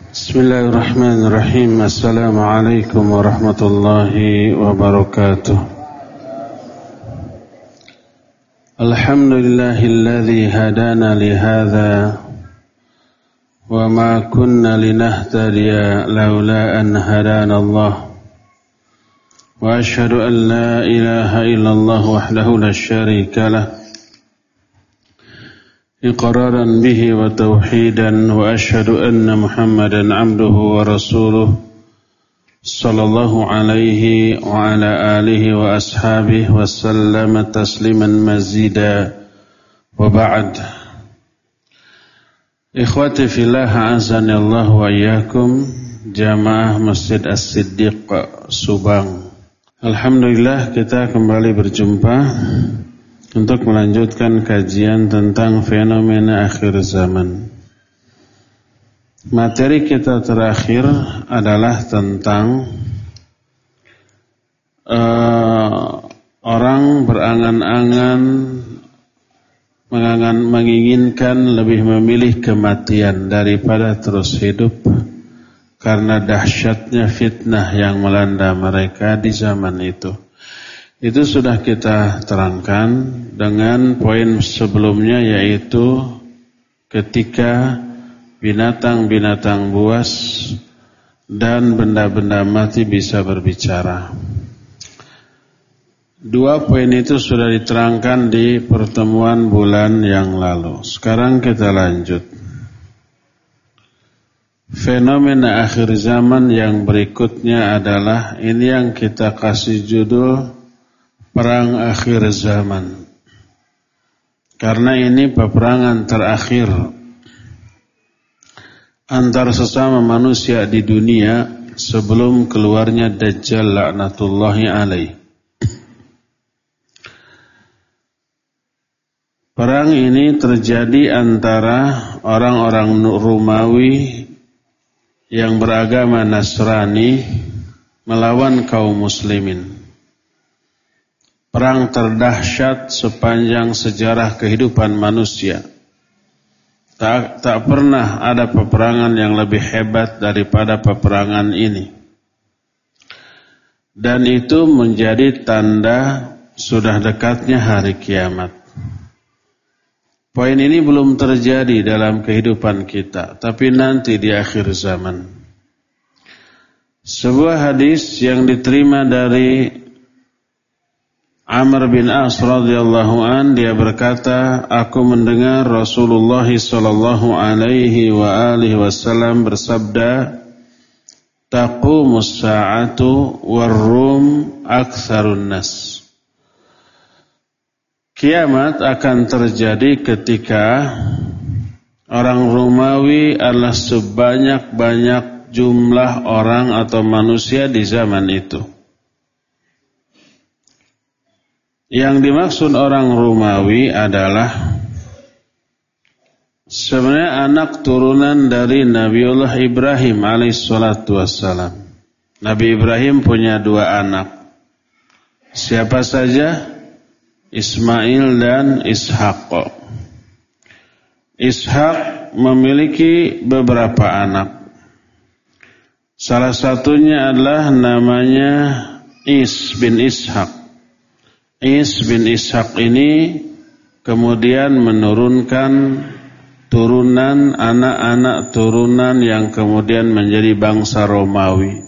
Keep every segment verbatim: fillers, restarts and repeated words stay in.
Bismillahirrahmanirrahim. Assalamualaikum warahmatullahi wabarakatuh. Alhamdulillahilladzi hadana lihadza wa ma kunna linahtadiya laula an hadana Allah. Wa asyhadu an la ilaha illallah wahdahu la syarika lah. إقرارا به وتوحيدا وأشهد أن محمدا عبده ورسوله صلى الله عليه وعلى آله وأصحابه وسلم تسليما مزيدا وبعد إخوتي في الله أعزني الله وإياكم جماعة Masjid As-Siddiq Subang. Alhamdulillah kita kembali berjumpa untuk melanjutkan kajian tentang fenomena akhir zaman. Materi kita terakhir adalah tentang uh, orang berangan-angan mengangan, menginginkan lebih memilih kematian daripada terus hidup karena dahsyatnya fitnah yang melanda mereka di zaman itu. Itu sudah kita terangkan dengan poin sebelumnya, yaitu ketika binatang-binatang buas dan benda-benda mati bisa berbicara. Dua poin itu sudah diterangkan di pertemuan bulan yang lalu. Sekarang kita lanjut. Fenomena akhir zaman yang berikutnya adalah ini yang kita kasih judul Perang akhir zaman. Karena ini peperangan terakhir antar sesama manusia di dunia sebelum keluarnya Dajjal laknatullahi alaih. Perang ini terjadi antara orang-orang Romawi yang beragama Nasrani melawan kaum muslimin. Perang terdahsyat sepanjang sejarah kehidupan manusia. Tak, tak pernah ada peperangan yang lebih hebat daripada peperangan ini. Dan itu menjadi tanda sudah dekatnya hari kiamat. Poin ini belum terjadi dalam kehidupan kita, tapi nanti di akhir zaman. Sebuah hadis yang diterima dari Amr bin As radhiyallahu an, dia berkata, aku mendengar Rasulullah sallallahu alaihi wa alihi wasallam bersabda, taqumus sa'atu war-rum aktsarun nas. Kiamat akan terjadi ketika orang Romawi adalah sebanyak-banyak jumlah orang atau manusia di zaman itu. Yang dimaksud orang Romawi adalah sebenarnya anak turunan dari Nabiullah Ibrahim alaihissalatu wassalam. Nabi Ibrahim punya dua anak. Siapa saja? Ismail dan Ishaq. Ishaq memiliki beberapa anak. Salah satunya adalah namanya Is bin Ishaq. Is bin Ishaq ini kemudian menurunkan turunan anak-anak turunan yang kemudian menjadi bangsa Romawi.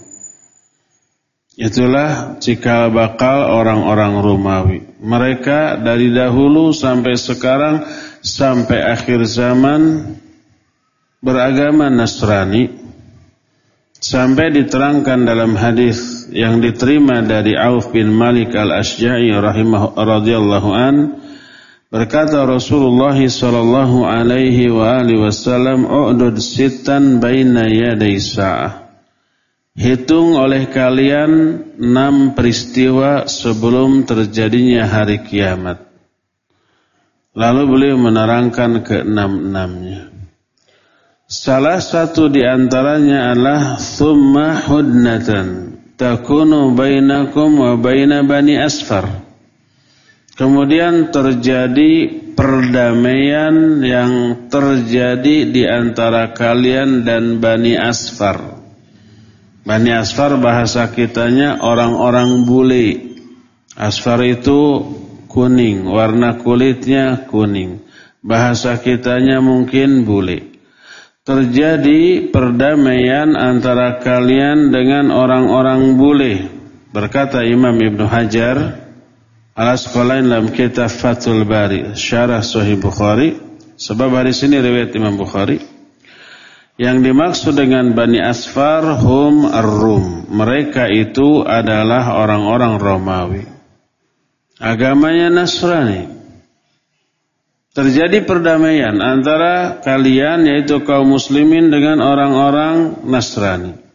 Itulah cikal bakal orang-orang Romawi. Mereka dari dahulu sampai sekarang sampai akhir zaman beragama Nasrani. Sampai diterangkan dalam hadis yang diterima dari Auf bin Malik al-Ashja'i rahimahu radhiyallahu an, berkata Rasulullah sallallahu alaihi wa alihi wasallam, u'dud sittan baina yaday sa'ah. Hitung oleh kalian enam peristiwa sebelum terjadinya hari kiamat. Lalu beliau menerangkan ke enam-enamnya. Salah satu di antaranya adalah thumma hudnatan takunu bainakum wa baina bani asfar. Kemudian terjadi perdamaian yang terjadi di antara kalian dan Bani Asfar. Bani Asfar bahasa kitanya orang-orang bule. Asfar itu kuning, warna kulitnya kuning. Bahasa kitanya mungkin bule. Terjadi perdamaian antara kalian dengan orang-orang bule. Berkata Imam Ibnu Hajar Al-Asqalani dalam kitab Fathul Bari, Syarah Sahih Bukhari, sebab hadis ini riwayat Imam Bukhari. Yang dimaksud dengan Bani Asfar hum ar-Rum. Mereka itu adalah orang-orang Romawi. Agamanya Nasrani. Terjadi perdamaian antara kalian yaitu kaum muslimin dengan orang-orang Nasrani.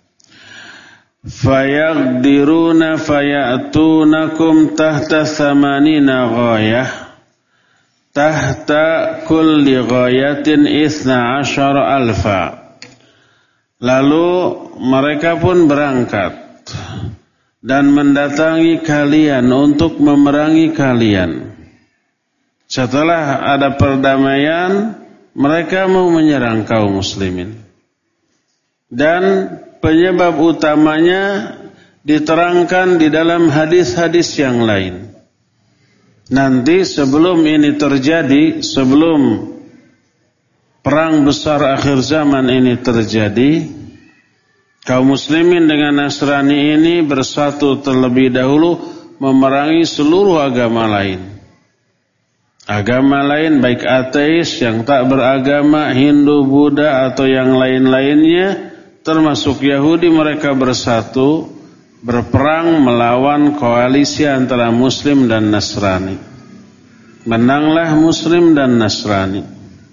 Fayaqdiruna fayatunakum tahta thamanina ghayah tahta kulli ghayatin isna asyara alfa. Lalu mereka pun berangkat dan mendatangi kalian untuk memerangi kalian. Setelah ada perdamaian, mereka mau menyerang kaum muslimin. Dan penyebab utamanya diterangkan di dalam hadis-hadis yang lain. Nanti sebelum ini terjadi, sebelum perang besar akhir zaman ini terjadi, kaum muslimin dengan Nasrani ini bersatu terlebih dahulu memerangi seluruh agama lain. Agama lain baik ateis yang tak beragama, Hindu, Buddha atau yang lain-lainnya, termasuk Yahudi, mereka bersatu berperang melawan koalisi antara Muslim dan Nasrani. Menanglah Muslim dan Nasrani.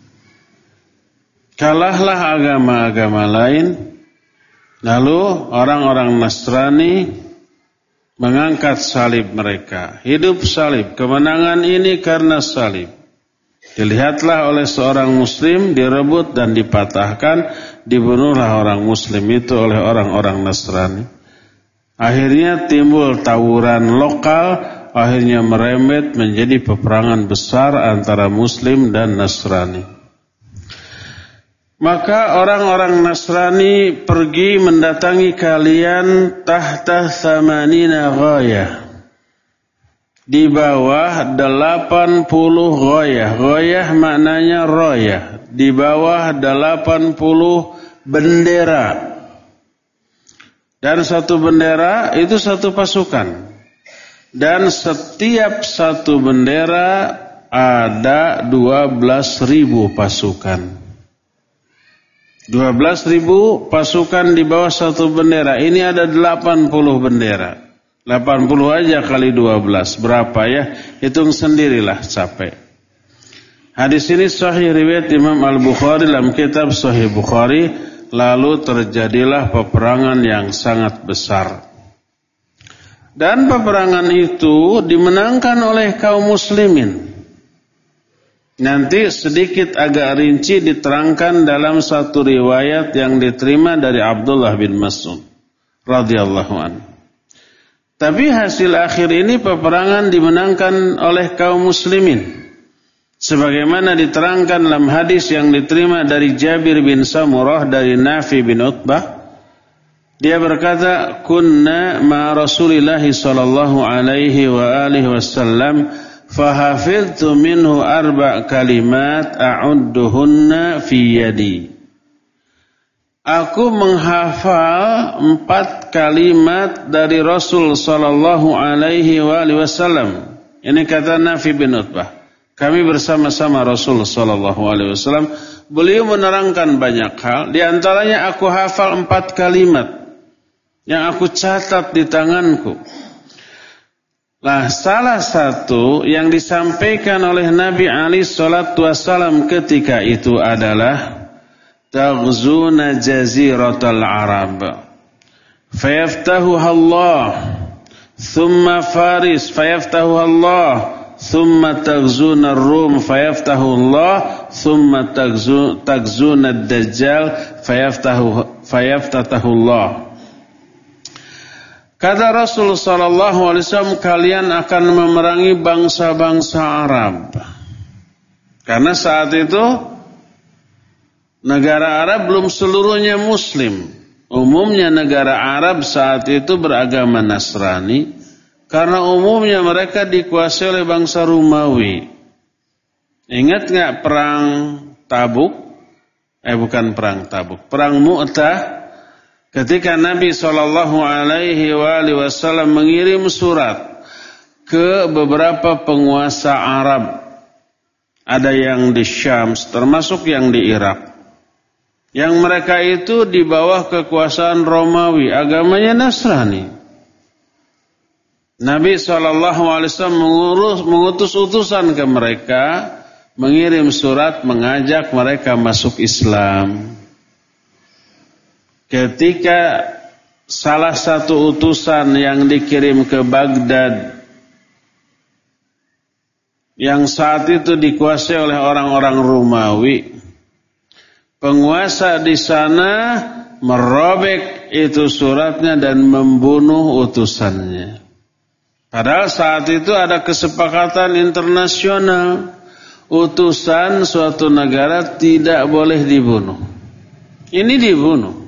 Kalahlah agama-agama lain. Lalu orang-orang Nasrani mengangkat salib mereka. Hidup salib. Kemenangan ini karena salib. Dilihatlah oleh seorang muslim, direbut dan dipatahkan, dibunuhlah orang muslim itu oleh orang-orang Nasrani. Akhirnya timbul tawuran lokal, akhirnya merembet menjadi peperangan besar antara muslim dan Nasrani. Maka orang-orang Nasrani pergi mendatangi kalian tahta thamanina ghayah. Di bawah delapan puluh ghayah. Ghayah maknanya royah. Di bawah delapan puluh bendera. Dan satu bendera itu satu pasukan. Dan setiap satu bendera ada dua belas ribu pasukan. dua belas ribu pasukan di bawah satu bendera. Ini ada delapan puluh bendera. delapan puluh aja kali dua belas. Berapa ya? Hitung sendirilah, capek. Hadis ini sahih riwayat Imam Al-Bukhari dalam kitab Sahih Bukhari. Lalu terjadilah peperangan yang sangat besar. Dan peperangan itu dimenangkan oleh kaum muslimin. Nanti sedikit agak rinci diterangkan dalam satu riwayat yang diterima dari Abdullah bin Mas'ud radhiyallahu anhu. Tapi hasil akhir ini peperangan dimenangkan oleh kaum muslimin. Sebagaimana diterangkan dalam hadis yang diterima dari Jabir bin Samurah dari Nafi bin Utbah. Dia berkata, "Kunna ma Rasulillah sallallahu alaihi wa alihi wasallam fahafidtu minhu arba' kalimat a'udduhunna fi yadi." Aku menghafal empat kalimat dari Rasul sallallahu alaihi wasallam. Ini kata Nafi bin Utbah. Kami bersama-sama Rasul sallallahu alaihi wasallam. Beliau menerangkan banyak hal. Di antaranya aku hafal empat kalimat yang aku catat di tanganku. Nah, salah satu yang disampaikan oleh Nabi alaihi salatu wasallam ketika itu adalah taghzuna jaziratal Arab fayaftahuha Allah thumma Faris fayaftahuha Allah thumma taghzuna Rum fayaftahu Allah thumma taghzuna Dajjal fayaftahu fayaftatahu Allah. Kata Rasul sallallahu alaihi wasallam, kalian akan memerangi bangsa-bangsa Arab. Karena saat itu negara Arab belum seluruhnya Muslim. Umumnya negara Arab saat itu beragama Nasrani, karena umumnya mereka dikuasai oleh bangsa Romawi. Ingat nggak perang Tabuk? Eh bukan perang Tabuk, perang Mu'tah. Ketika Nabi shallallahu alaihi wasallam mengirim surat ke beberapa penguasa Arab, ada yang di Syam, termasuk yang di Irak, yang mereka itu di bawah kekuasaan Romawi, agamanya Nasrani. Nabi shallallahu alaihi wasallam mengurus, mengutus utusan ke mereka, mengirim surat mengajak mereka masuk Islam. Ketika salah satu utusan yang dikirim ke Baghdad, yang saat itu dikuasai oleh orang-orang Romawi, penguasa di sana merobek itu suratnya dan membunuh utusannya. Padahal saat itu ada kesepakatan internasional, utusan suatu negara tidak boleh dibunuh. Ini dibunuh.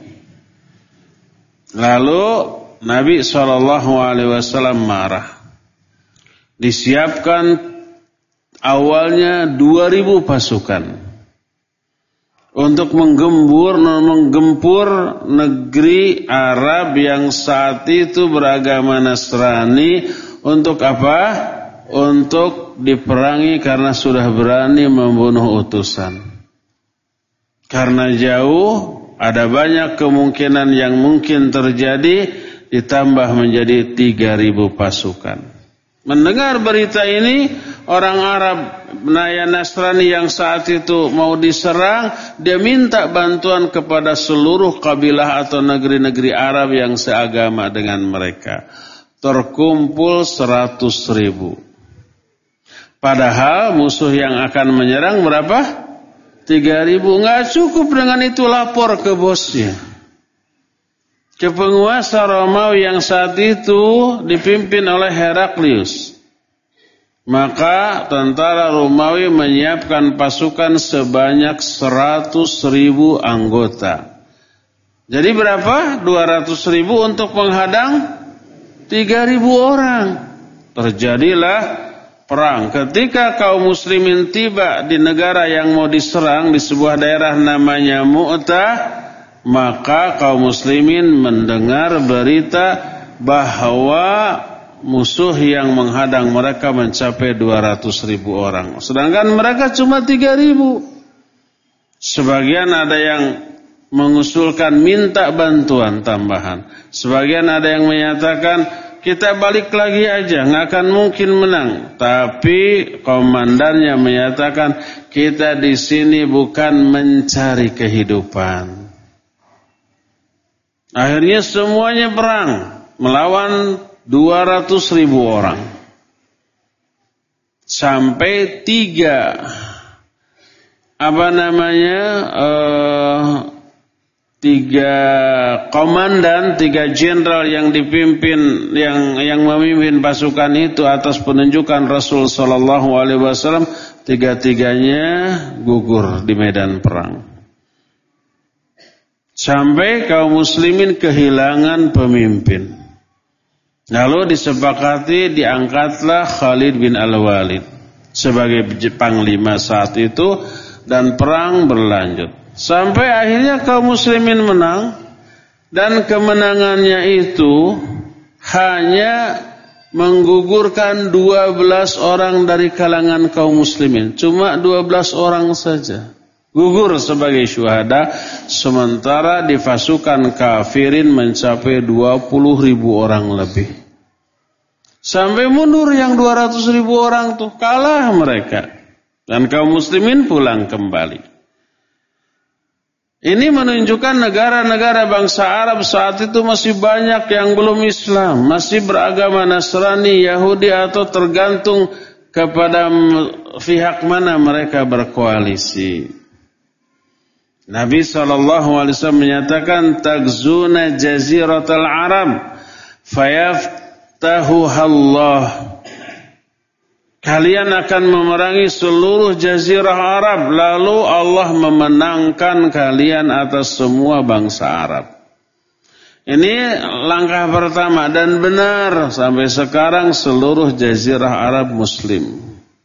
Lalu Nabi shallallahu alaihi wasallam marah. Disiapkan awalnya dua ribu pasukan untuk menggempur, menggempur negeri Arab yang saat itu beragama Nasrani. Untuk apa? Untuk diperangi karena sudah berani membunuh utusan. Karena jauh, ada banyak kemungkinan yang mungkin terjadi, ditambah menjadi tiga ribu pasukan. Mendengar berita ini, orang Arab Naya Nasrani yang saat itu mau diserang, dia minta bantuan kepada seluruh kabilah atau negeri-negeri Arab yang seagama dengan mereka. Terkumpul seratus ribu. Padahal musuh yang akan menyerang berapa? Tiga ribu. Nggak cukup dengan itu, lapor ke bosnya, ke penguasa Romawi yang saat itu dipimpin oleh Heraklius. Maka tentara Romawi menyiapkan pasukan sebanyak seratus ribu anggota. Jadi berapa? Dua ratus ribu untuk menghadang tiga ribu orang. Terjadilah perang. Ketika kaum muslimin tiba di negara yang mau diserang, di sebuah daerah namanya Mu'tah, maka kaum muslimin mendengar berita bahwa musuh yang menghadang mereka mencapai dua ratus ribu orang. Sedangkan mereka cuma tiga ribu. Sebagian ada yang mengusulkan minta bantuan tambahan. Sebagian ada yang menyatakan kita balik lagi aja, nggak akan mungkin menang. Tapi komandannya menyatakan kita di sini bukan mencari kehidupan. Akhirnya semuanya perang melawan dua ratus ribu orang. Sampai tiga apa namanya uh, tiga komandan, tiga jenderal yang dipimpin, yang yang memimpin pasukan itu atas penunjukan Rasul Sallallahu Alaihi Wasallam, tiga-tiganya gugur di medan perang. Sampai kaum muslimin kehilangan pemimpin. Lalu disepakati diangkatlah Khalid bin Al-Walid sebagai panglima saat itu, dan perang berlanjut. Sampai akhirnya kaum muslimin menang, dan kemenangannya itu hanya menggugurkan dua belas orang dari kalangan kaum muslimin. Cuma dua belas orang saja gugur sebagai syuhada, sementara di pasukan kafirin mencapai dua puluh ribu orang lebih. Sampai mundur yang dua ratus ribu orang tuh, kalah mereka, dan kaum muslimin pulang kembali. Ini menunjukkan negara-negara bangsa Arab saat itu masih banyak yang belum Islam, masih beragama Nasrani, Yahudi, atau tergantung kepada pihak mana mereka berkoalisi. Nabi shallallahu alaihi wasallam menyatakan, "Tagzuna jaziratal Arab, fayaftahuhallah. Kalian akan memerangi seluruh jazirah Arab, lalu Allah memenangkan kalian atas semua bangsa Arab. Ini langkah pertama dan benar sampai sekarang seluruh jazirah Arab muslim.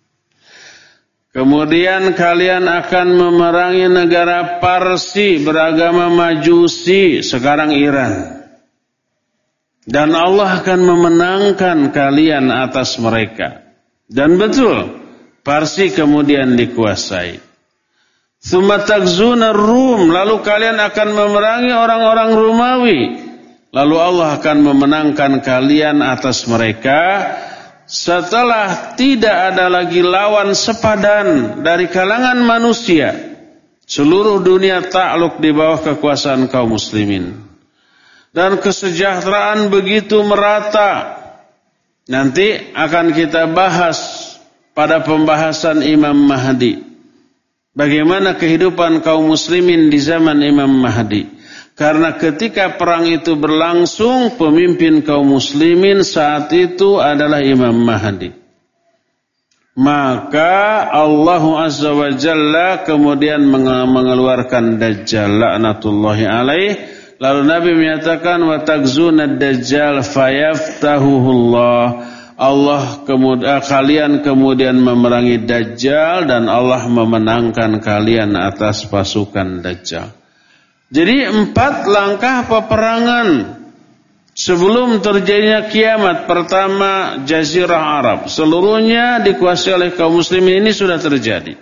Kemudian kalian akan memerangi negara Parsi beragama Majusi, sekarang Iran. Dan Allah akan memenangkan kalian atas mereka. Dan betul, Parsi kemudian dikuasai. Tsumma tagzuna Rum, lalu kalian akan memerangi orang-orang Romawi. Lalu Allah akan memenangkan kalian atas mereka setelah tidak ada lagi lawan sepadan dari kalangan manusia. Seluruh dunia takluk di bawah kekuasaan kaum muslimin. Dan kesejahteraan begitu merata. Nanti akan kita bahas pada pembahasan Imam Mahdi. Bagaimana kehidupan kaum muslimin di zaman Imam Mahdi. Karena ketika perang itu berlangsung, pemimpin kaum muslimin saat itu adalah Imam Mahdi. Maka Allah Azza wa Jalla kemudian mengeluarkan Dajjal laknatullahi alaih. Lalu Nabi menyatakan wa tagzuna ad-dajjal fayaftahuhullah. Allah kemudian kalian kemudian memerangi Dajjal dan Allah memenangkan kalian atas pasukan Dajjal. Jadi empat langkah peperangan sebelum terjadinya kiamat. Pertama, Jazirah Arab seluruhnya dikuasai oleh kaum muslimin, ini sudah terjadi.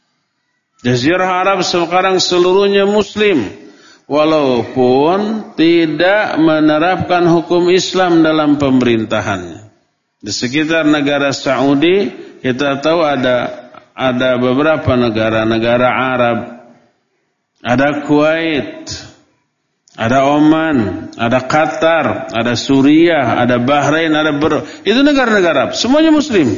Jazirah Arab sekarang seluruhnya muslim. Walaupun tidak menerapkan hukum Islam dalam pemerintahannya. Di sekitar negara Saudi kita tahu ada ada beberapa negara-negara Arab. Ada Kuwait, ada Oman, ada Qatar, ada Suriah, ada Bahrain, ada Ber... itu negara-negara Arab, semuanya muslim.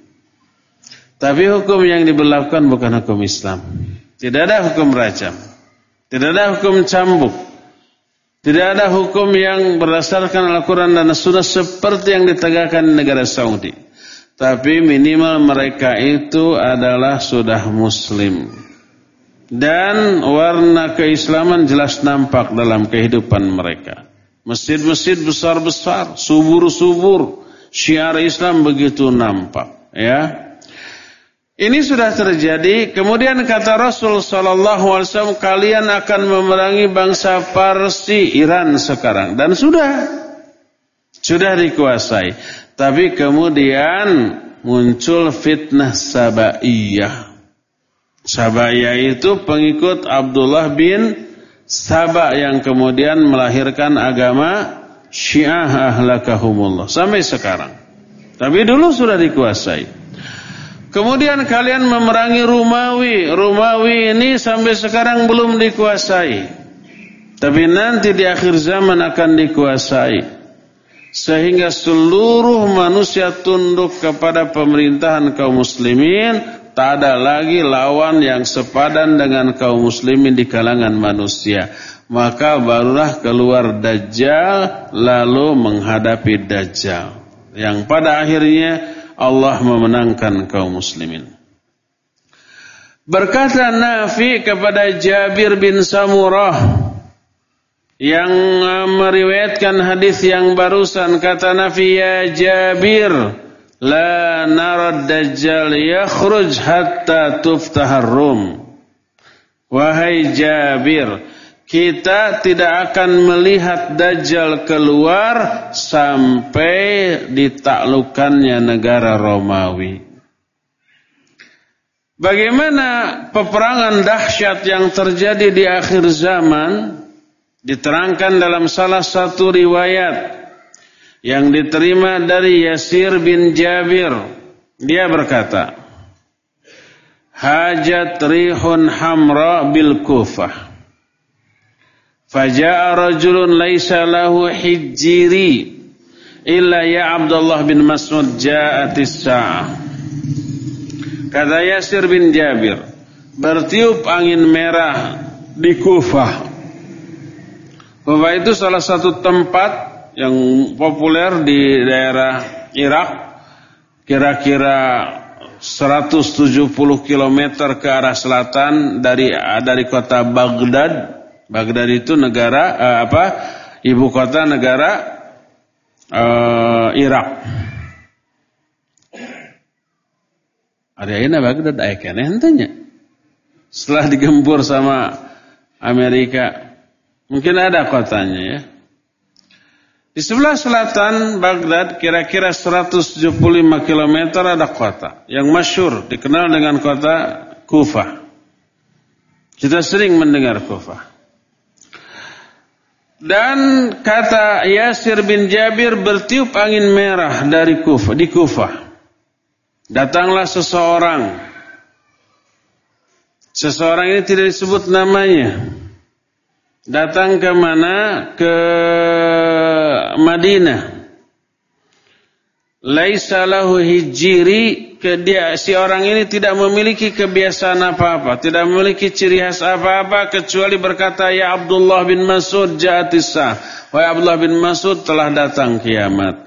Tapi hukum yang diberlakukan bukan hukum Islam. Tidak ada hukum rajam. Tidak ada hukum cambuk. Tidak ada hukum yang berdasarkan Al-Quran dan Sunnah seperti yang ditegakkan di negara Saudi. Tapi minimal mereka itu adalah sudah muslim. Dan warna keislaman jelas nampak dalam kehidupan mereka. Masjid-masjid besar-besar, subur-subur, syiar Islam begitu nampak. Ya. Ini sudah terjadi. Kemudian kata Rasul sallallahu alaihi wasallam, kalian akan memerangi bangsa Parsi, Iran sekarang, dan sudah sudah dikuasai. Tapi kemudian muncul fitnah Sabaiyah. Sabaiyah itu pengikut Abdullah bin Saba yang kemudian melahirkan agama Syiah ahlakahumullah sampai sekarang. Tapi dulu sudah dikuasai. Kemudian kalian memerangi Romawi. Romawi ini sampai sekarang belum dikuasai. Tapi nanti di akhir zaman akan dikuasai. Sehingga seluruh manusia tunduk kepada pemerintahan kaum muslimin. Tak ada lagi lawan yang sepadan dengan kaum muslimin di kalangan manusia. Maka barulah keluar Dajjal lalu menghadapi Dajjal. Yang pada akhirnya Allah memenangkan kaum muslimin. Berkata Nafi kepada Jabir bin Samurah yang meriwayatkan hadis yang barusan, kata Nafi, ya Jabir, la narad dajjal yakhruj hatta tuftahar Rum. Wahai Jabir, kita tidak akan melihat Dajjal keluar sampai ditaklukkannya negara Romawi. Bagaimana peperangan dahsyat yang terjadi di akhir zaman diterangkan dalam salah satu riwayat yang diterima dari Yasir bin Jabir. Dia berkata, hajat rihun hamra bil Kufah. Faja'a rajulun laisa lahu hijjiri illa ya Abdullah bin Mas'ud ja'atis sa'ah. Kata Yasir bin Jabir, bertiup angin merah di Kufah. Kufah itu salah satu tempat yang populer di daerah Irak, kira-kira seratus tujuh puluh kilometer ke arah selatan dari dari kota Baghdad. Baghdad itu negara eh, apa? Ibu kota negara eh, Irak. Ada ini Baghdad aya keneh henteu. Setelah digempur sama Amerika, mungkin ada kotanya ya. Di sebelah selatan Baghdad kira-kira seratus tujuh puluh lima kilometer ada kota yang masyhur dikenal dengan kota Kufah. Kita sering mendengar Kufah. Dan kata Yasir bin Jabir, bertiup angin merah dari Kufah, di Kufah. Datanglah seseorang. Seseorang ini tidak disebut namanya. Datang ke mana? Ke Madinah. Laisa lahu hijri, ke dia si orang ini tidak memiliki kebiasaan apa-apa, tidak memiliki ciri khas apa-apa kecuali berkata, ya Abdullah bin Mas'ud ja'atisah. Wahai Abdullah bin Mas'ud, telah datang kiamat.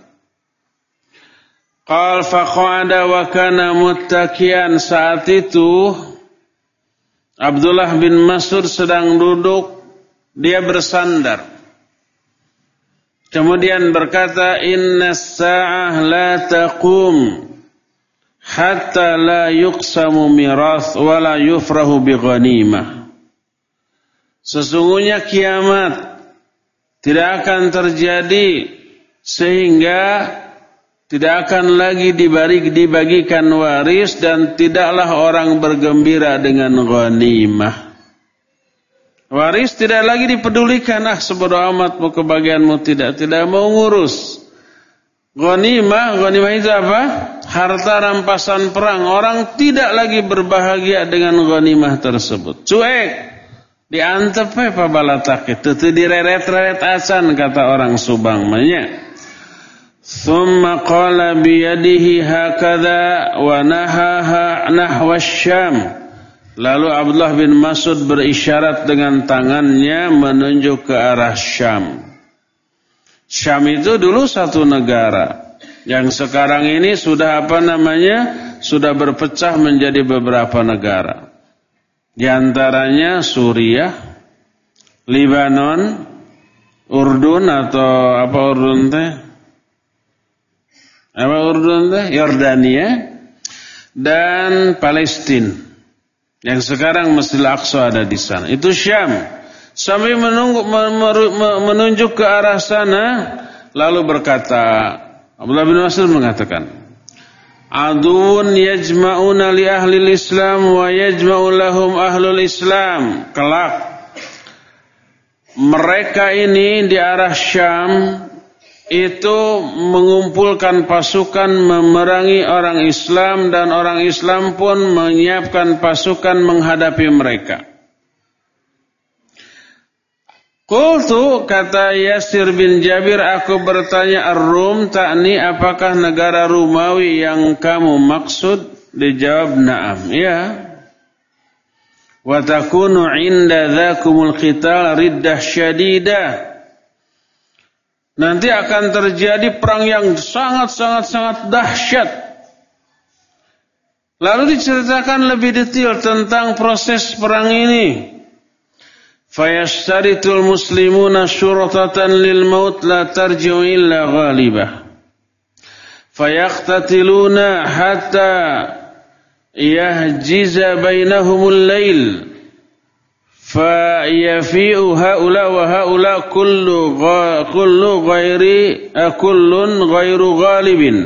Qal faqa'ada wa kana muttakian. Saat itu Abdullah bin Mas'ud sedang duduk, dia bersandar. Kemudian berkata, inna sa'ah la taqum hatta la yuqsamu mirath wa la yufrahu bi ghanimah. Sesungguhnya kiamat tidak akan terjadi sehingga tidak akan lagi dibagi, dibagikan waris dan tidaklah orang bergembira dengan ghanimah. Waris tidak lagi dipedulikan, ah sebodoh amat mau kebagianmu, tidak tidak mau ngurus. Ghanimah, ghanimah itu apa? Harta rampasan perang. Orang tidak lagi berbahagia dengan ghanimah tersebut. Cuek, diantep we pabalatak itu, teu direret-reret acan kata orang Subang manya. Thumma qala biyadihi hakadha wa nahaha nahwa Syam. Lalu Abdullah bin Mas'ud berisyarat dengan tangannya menunjuk ke arah Syam. Syam itu dulu satu negara yang sekarang ini sudah apa namanya? Sudah berpecah menjadi beberapa negara. Di antaranya Suriah, Lebanon, Urdun atau apa Urdun teh? Apa Urdun teh? Yordania dan Palestina. Yang sekarang Masjidil Aqsa ada di sana. Itu Syam. Sambil menunggu, menunjuk ke arah sana, lalu berkata, Abdullah bin Mas'ud mengatakan, Aduun yajma'una li ahli Islam wa yajma'u lahum ahlul Islam. Kelak mereka ini di arah Syam itu mengumpulkan pasukan memerangi orang Islam dan orang Islam pun menyiapkan pasukan menghadapi mereka. Qultu, kata Yasir bin Jabir, aku bertanya, Ar-Rum ta'ni, apakah negara Rumawi yang kamu maksud? Dijawab, na'am, ya. Wa takunu inda dhakumul qital riddah syadidah. Nanti akan terjadi perang yang sangat-sangat-sangat dahsyat. Lalu diceritakan lebih detail tentang proses perang ini. Fayashtaritul muslimuna syuratatan lil maut la tarji'u illa ghalibah. Fayaqtatiluna hatta yahjiza bainahumul lail. Fayafi'u haula wa haula kullu kullu ghairi kullun ghairu ghalibin.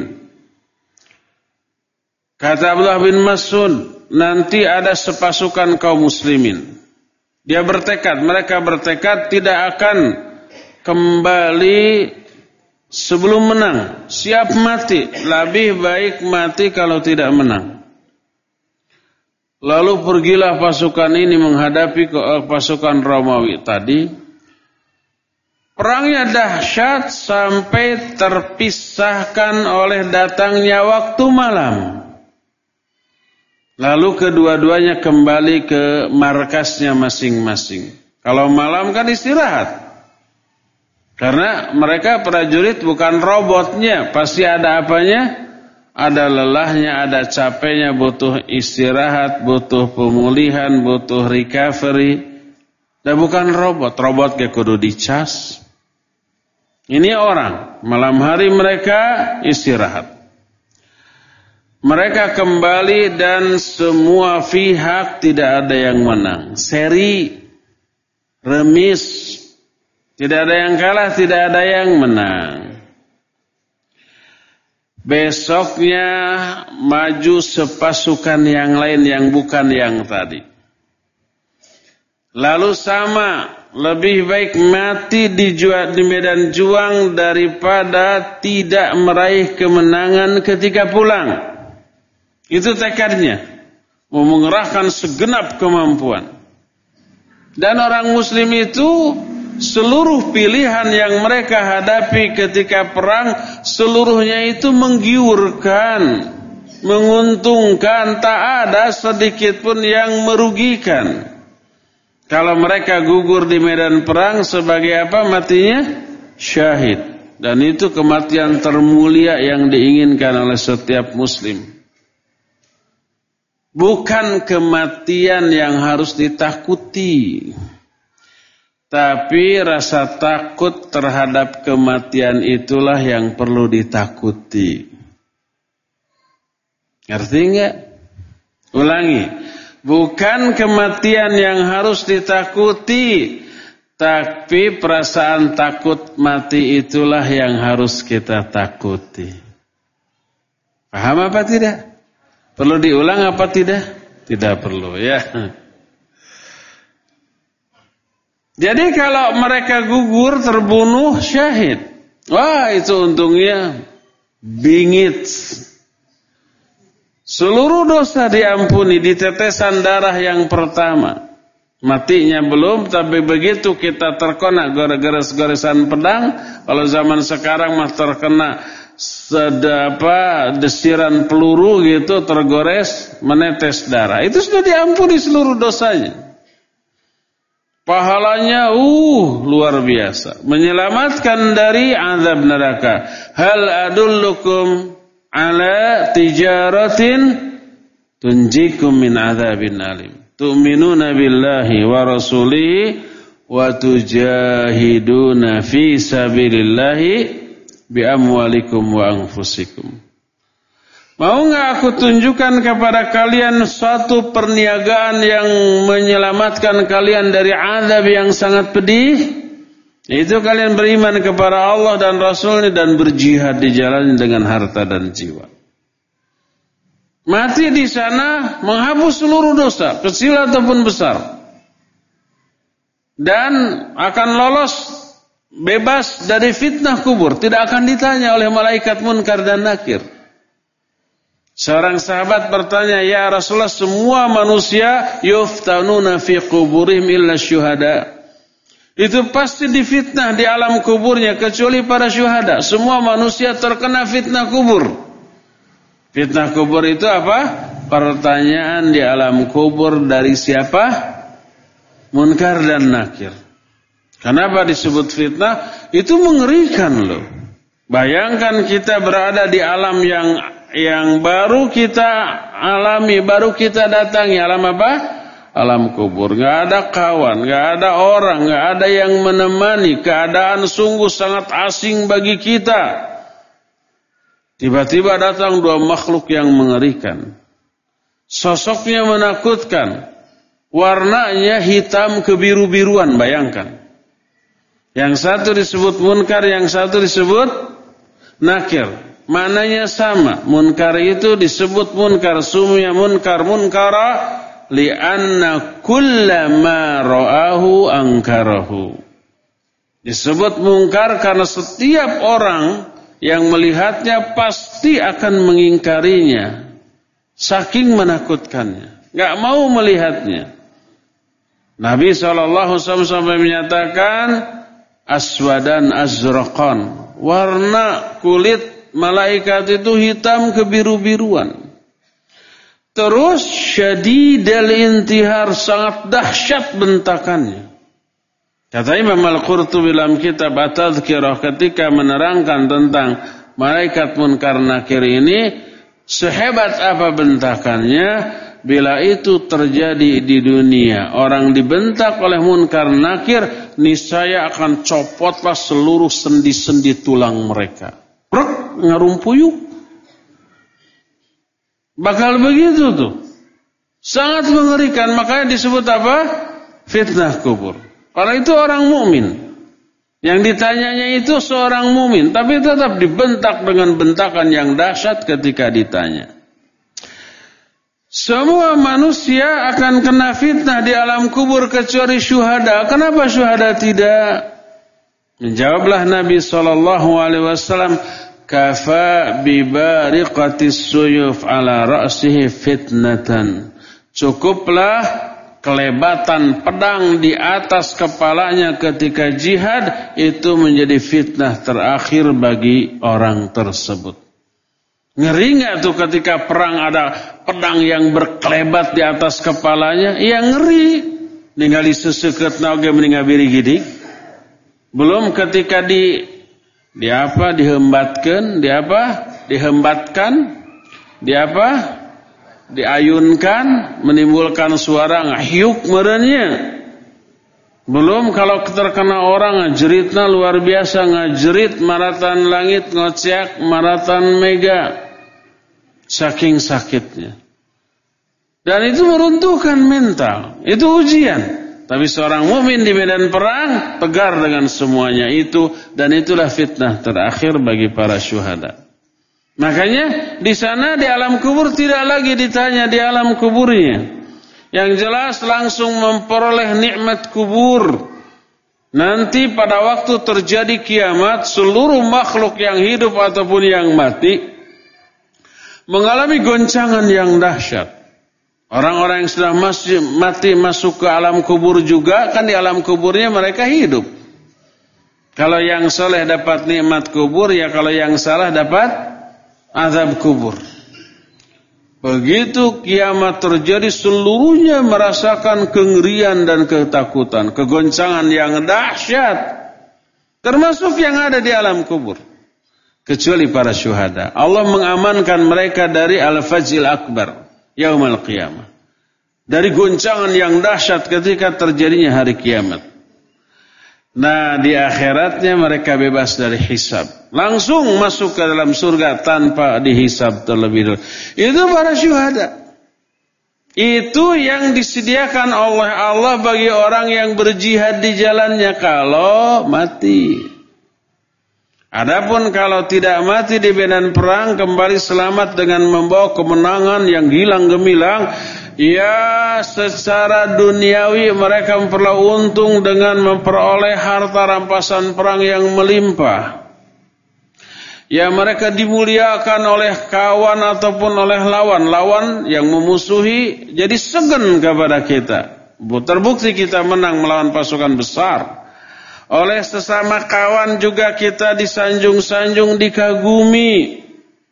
Kata Abdullah bin Mas'ud, nanti ada sepasukan kaum muslimin. Dia bertekad, mereka bertekad tidak akan kembali sebelum menang. Siap mati, lebih baik mati kalau tidak menang. Lalu pergilah pasukan ini menghadapi pasukan Romawi tadi. Perangnya dahsyat sampai terpisahkan oleh datangnya waktu malam. Lalu kedua-duanya kembali ke markasnya masing-masing. Kalau malam kan istirahat. Karena mereka prajurit bukan robotnya, pasti ada apanya? Ada lelahnya, ada capeknya, butuh istirahat, butuh pemulihan, butuh recovery. Dan bukan robot, robot kayak kudu dicas. Ini orang, malam hari mereka istirahat. Mereka kembali dan semua pihak tidak ada yang menang. Seri, remis, tidak ada yang kalah, tidak ada yang menang. Besoknya maju sepasukan yang lain yang bukan yang tadi. Lalu sama, lebih baik mati di, jual, di medan juang daripada tidak meraih kemenangan ketika pulang. Itu tekadnya, mau mengerahkan segenap kemampuan. Dan orang muslim itu seluruh pilihan yang mereka hadapi ketika perang, seluruhnya itu menggiurkan, menguntungkan, tak ada sedikit pun yang merugikan. Kalau mereka gugur di medan perang, sebagai apa matinya? Syahid. Dan itu kematian termulia yang diinginkan oleh setiap muslim. Bukan kematian yang harus ditakuti, tapi rasa takut terhadap kematian itulah yang perlu ditakuti. Ngerti enggak? Ulangi. Bukan kematian yang harus ditakuti, tapi perasaan takut mati itulah yang harus kita takuti. Paham apa tidak? Perlu diulang apa tidak? Tidak perlu ya. Jadi kalau mereka gugur, terbunuh, syahid. Wah, itu untungnya bingit. Seluruh dosa diampuni di tetesan darah yang pertama. Matinya belum, tapi begitu kita terkena gores-goresan pedang, kalau zaman sekarang mah terkena sedapa desiran peluru gitu, tergores, menetes darah. Itu sudah diampuni seluruh dosanya. Pahalanya uh luar biasa, menyelamatkan dari azab neraka. Hal adullukum ala tijaratin tunjikum min azabin alim. Tu'minuna billahi wa rasulihi wa tujahiduna fi sabilillahi bi amwalikum wa anfusikum. Mau enggak aku tunjukkan kepada kalian suatu perniagaan yang menyelamatkan kalian dari azab yang sangat pedih? Itu kalian beriman kepada Allah dan Rasulnya dan berjihad di jalannya dengan harta dan jiwa. Mati di sana menghapus seluruh dosa, kecil ataupun besar. Dan akan lolos bebas dari fitnah kubur, tidak akan ditanya oleh malaikat munkar dan nakir. Seorang sahabat bertanya, "Ya Rasulullah, semua manusia yuftanuna fi quburihim illa syuhada." Itu pasti difitnah di alam kuburnya kecuali para syuhada. Semua manusia terkena fitnah kubur. Fitnah kubur itu apa? Pertanyaan di alam kubur dari siapa? Munkar dan nakir. Kenapa disebut fitnah? Itu mengerikan loh. Bayangkan kita berada di alam yang yang baru kita alami, baru kita datangi. Alam apa? Alam kubur. Gak ada kawan, gak ada orang, gak ada yang menemani. Keadaan sungguh sangat asing bagi kita. Tiba-tiba datang dua makhluk yang mengerikan. Sosoknya menakutkan. Warnanya hitam kebiru-biruan, bayangkan. Yang satu disebut munkar, yang satu disebut nakir. Mananya sama. Munkar itu disebut munkar, sumya munkar munkara li'anna kullama ra'ahu ankarahu. Disebut munkar karena setiap orang yang melihatnya pasti akan mengingkarinya, saking menakutkannya, gak mau melihatnya. Nabi shallallahu alaihi wasallam sampai menyatakan aswadan azraqan, warna kulit malaikat itu hitam kebiru-biruan. Terus syadidal intihar, sangat dahsyat bentakannya. Kata Imam Al-Qurtubi dalam kitab At-Tadhkirah ketika menerangkan tentang malaikat munkar nakir ini, sehebat apa bentakannya, bila itu terjadi di dunia, orang dibentak oleh munkar nakir, niscaya akan copotlah seluruh sendi-sendi tulang mereka. Prek, ngarumpuyuk. Bakal begitu tuh. Sangat mengerikan, makanya disebut apa? Fitnah kubur. Karena itu orang mukmin. Yang ditanyanya itu seorang mukmin, tapi tetap dibentak dengan bentakan yang dahsyat ketika ditanya. Semua manusia akan kena fitnah di alam kubur kecuali syuhada. Kenapa syuhada tidak? Menjawablah Nabi sallallahu alaihi wasallam, kafa bi bariqatis suyuf ala ra'sihi fitnatan. Cukuplah kelebatan pedang di atas kepalanya ketika jihad itu menjadi fitnah terakhir bagi orang tersebut. Ngeri nggak tuh ketika perang ada pedang yang berkelebat di atas kepalanya? Iya ngeri. Ningali seseket naoge mending ngabiri gidi. Belum ketika di di apa dihembatkan, di apa? Dihembatkan, di apa? Diayunkan, menimbulkan suara ngahyuk merenya. Belum kalau terkena orang ngajeritna luar biasa, ngajerit maratan langit ngociak maratan mega, saking sakitnya. Dan itu meruntuhkan mental, itu ujian. Tapi seorang mukmin di medan perang tegar dengan semuanya itu, dan itulah fitnah terakhir bagi para syuhada. Makanya di sana di alam kubur tidak lagi ditanya di alam kuburnya. Yang jelas langsung memperoleh nikmat kubur. Nanti pada waktu terjadi kiamat, seluruh makhluk yang hidup ataupun yang mati mengalami goncangan yang dahsyat. Orang-orang yang sudah masih mati masuk ke alam kubur juga, kan di alam kuburnya mereka hidup. Kalau yang soleh dapat nikmat kubur, ya kalau yang salah dapat azab kubur. Begitu kiamat terjadi, seluruhnya merasakan kengerian dan ketakutan, kegoncangan yang dahsyat, termasuk yang ada di alam kubur. Kecuali para syuhada, Allah mengamankan mereka dari al-fajil akbar yaumul qiyamah, dari goncangan yang dahsyat ketika terjadinya hari kiamat. Nah, di akhiratnya mereka bebas dari hisab, langsung masuk ke dalam surga tanpa dihisab terlebih dahulu. Itu para syuhada. Itu yang disediakan oleh Allah bagi orang yang berjihad di jalannya kalau mati. Adapun kalau tidak mati di medan perang, kembali selamat dengan membawa kemenangan yang gilang gemilang, ya secara duniawi mereka memperoleh untung dengan memperoleh harta rampasan perang yang melimpah. Ya mereka dimuliakan oleh kawan ataupun oleh lawan. Lawan yang memusuhi jadi segan kepada kita. Terbukti kita menang melawan pasukan besar. Oleh sesama kawan juga kita disanjung-sanjung, dikagumi.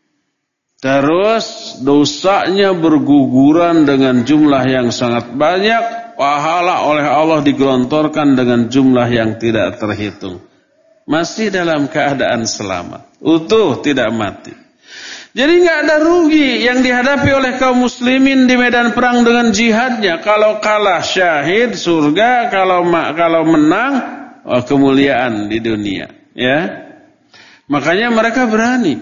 Terus dosanya berguguran dengan jumlah yang sangat banyak, pahala oleh Allah digelontorkan dengan jumlah yang tidak terhitung. Masih dalam keadaan selamat, utuh, tidak mati. Jadi nggak ada rugi yang dihadapi oleh kaum muslimin di medan perang dengan jihadnya. Kalau kalah syahid surga, kalau kalau menang oh, kemuliaan di dunia. Ya, makanya mereka berani.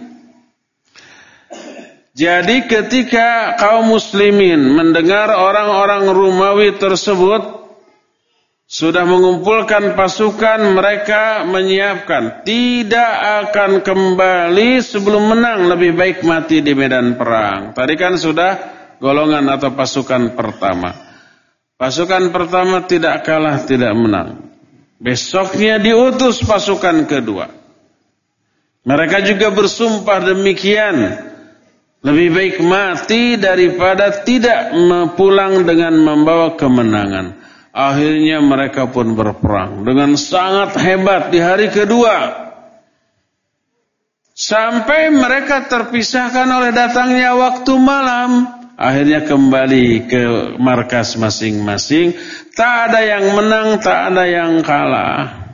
Jadi ketika kaum muslimin mendengar orang-orang Romawi tersebut sudah mengumpulkan pasukan, mereka menyiapkan tidak akan kembali sebelum menang, lebih baik mati di medan perang. Tadi kan sudah golongan atau pasukan pertama. Pasukan pertama tidak kalah, tidak menang. Besoknya diutus pasukan kedua. Mereka juga bersumpah demikian. Lebih baik mati daripada tidak pulang dengan membawa kemenangan. Akhirnya mereka pun berperang dengan sangat hebat di hari kedua. Sampai mereka terpisahkan oleh datangnya waktu malam. Akhirnya kembali ke markas masing-masing. Tak ada yang menang, tak ada yang kalah.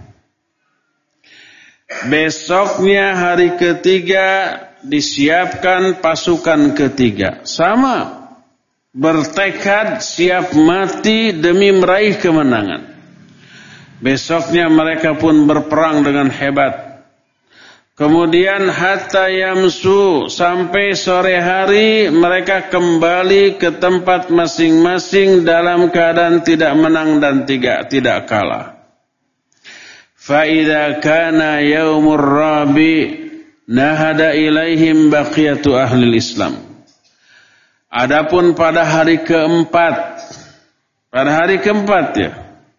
Besoknya hari ketiga disiapkan pasukan ketiga. Sama. Bertekad siap mati demi meraih kemenangan. Besoknya mereka pun berperang dengan hebat. Kemudian hatta yamsu, sampai sore hari mereka kembali ke tempat masing-masing dalam keadaan tidak menang dan tidak tidak kalah. Fa idza kana yaumur rabi nahada ilaihim baqiyatu ahli Islam. Adapun pada hari keempat, pada hari keempat ya,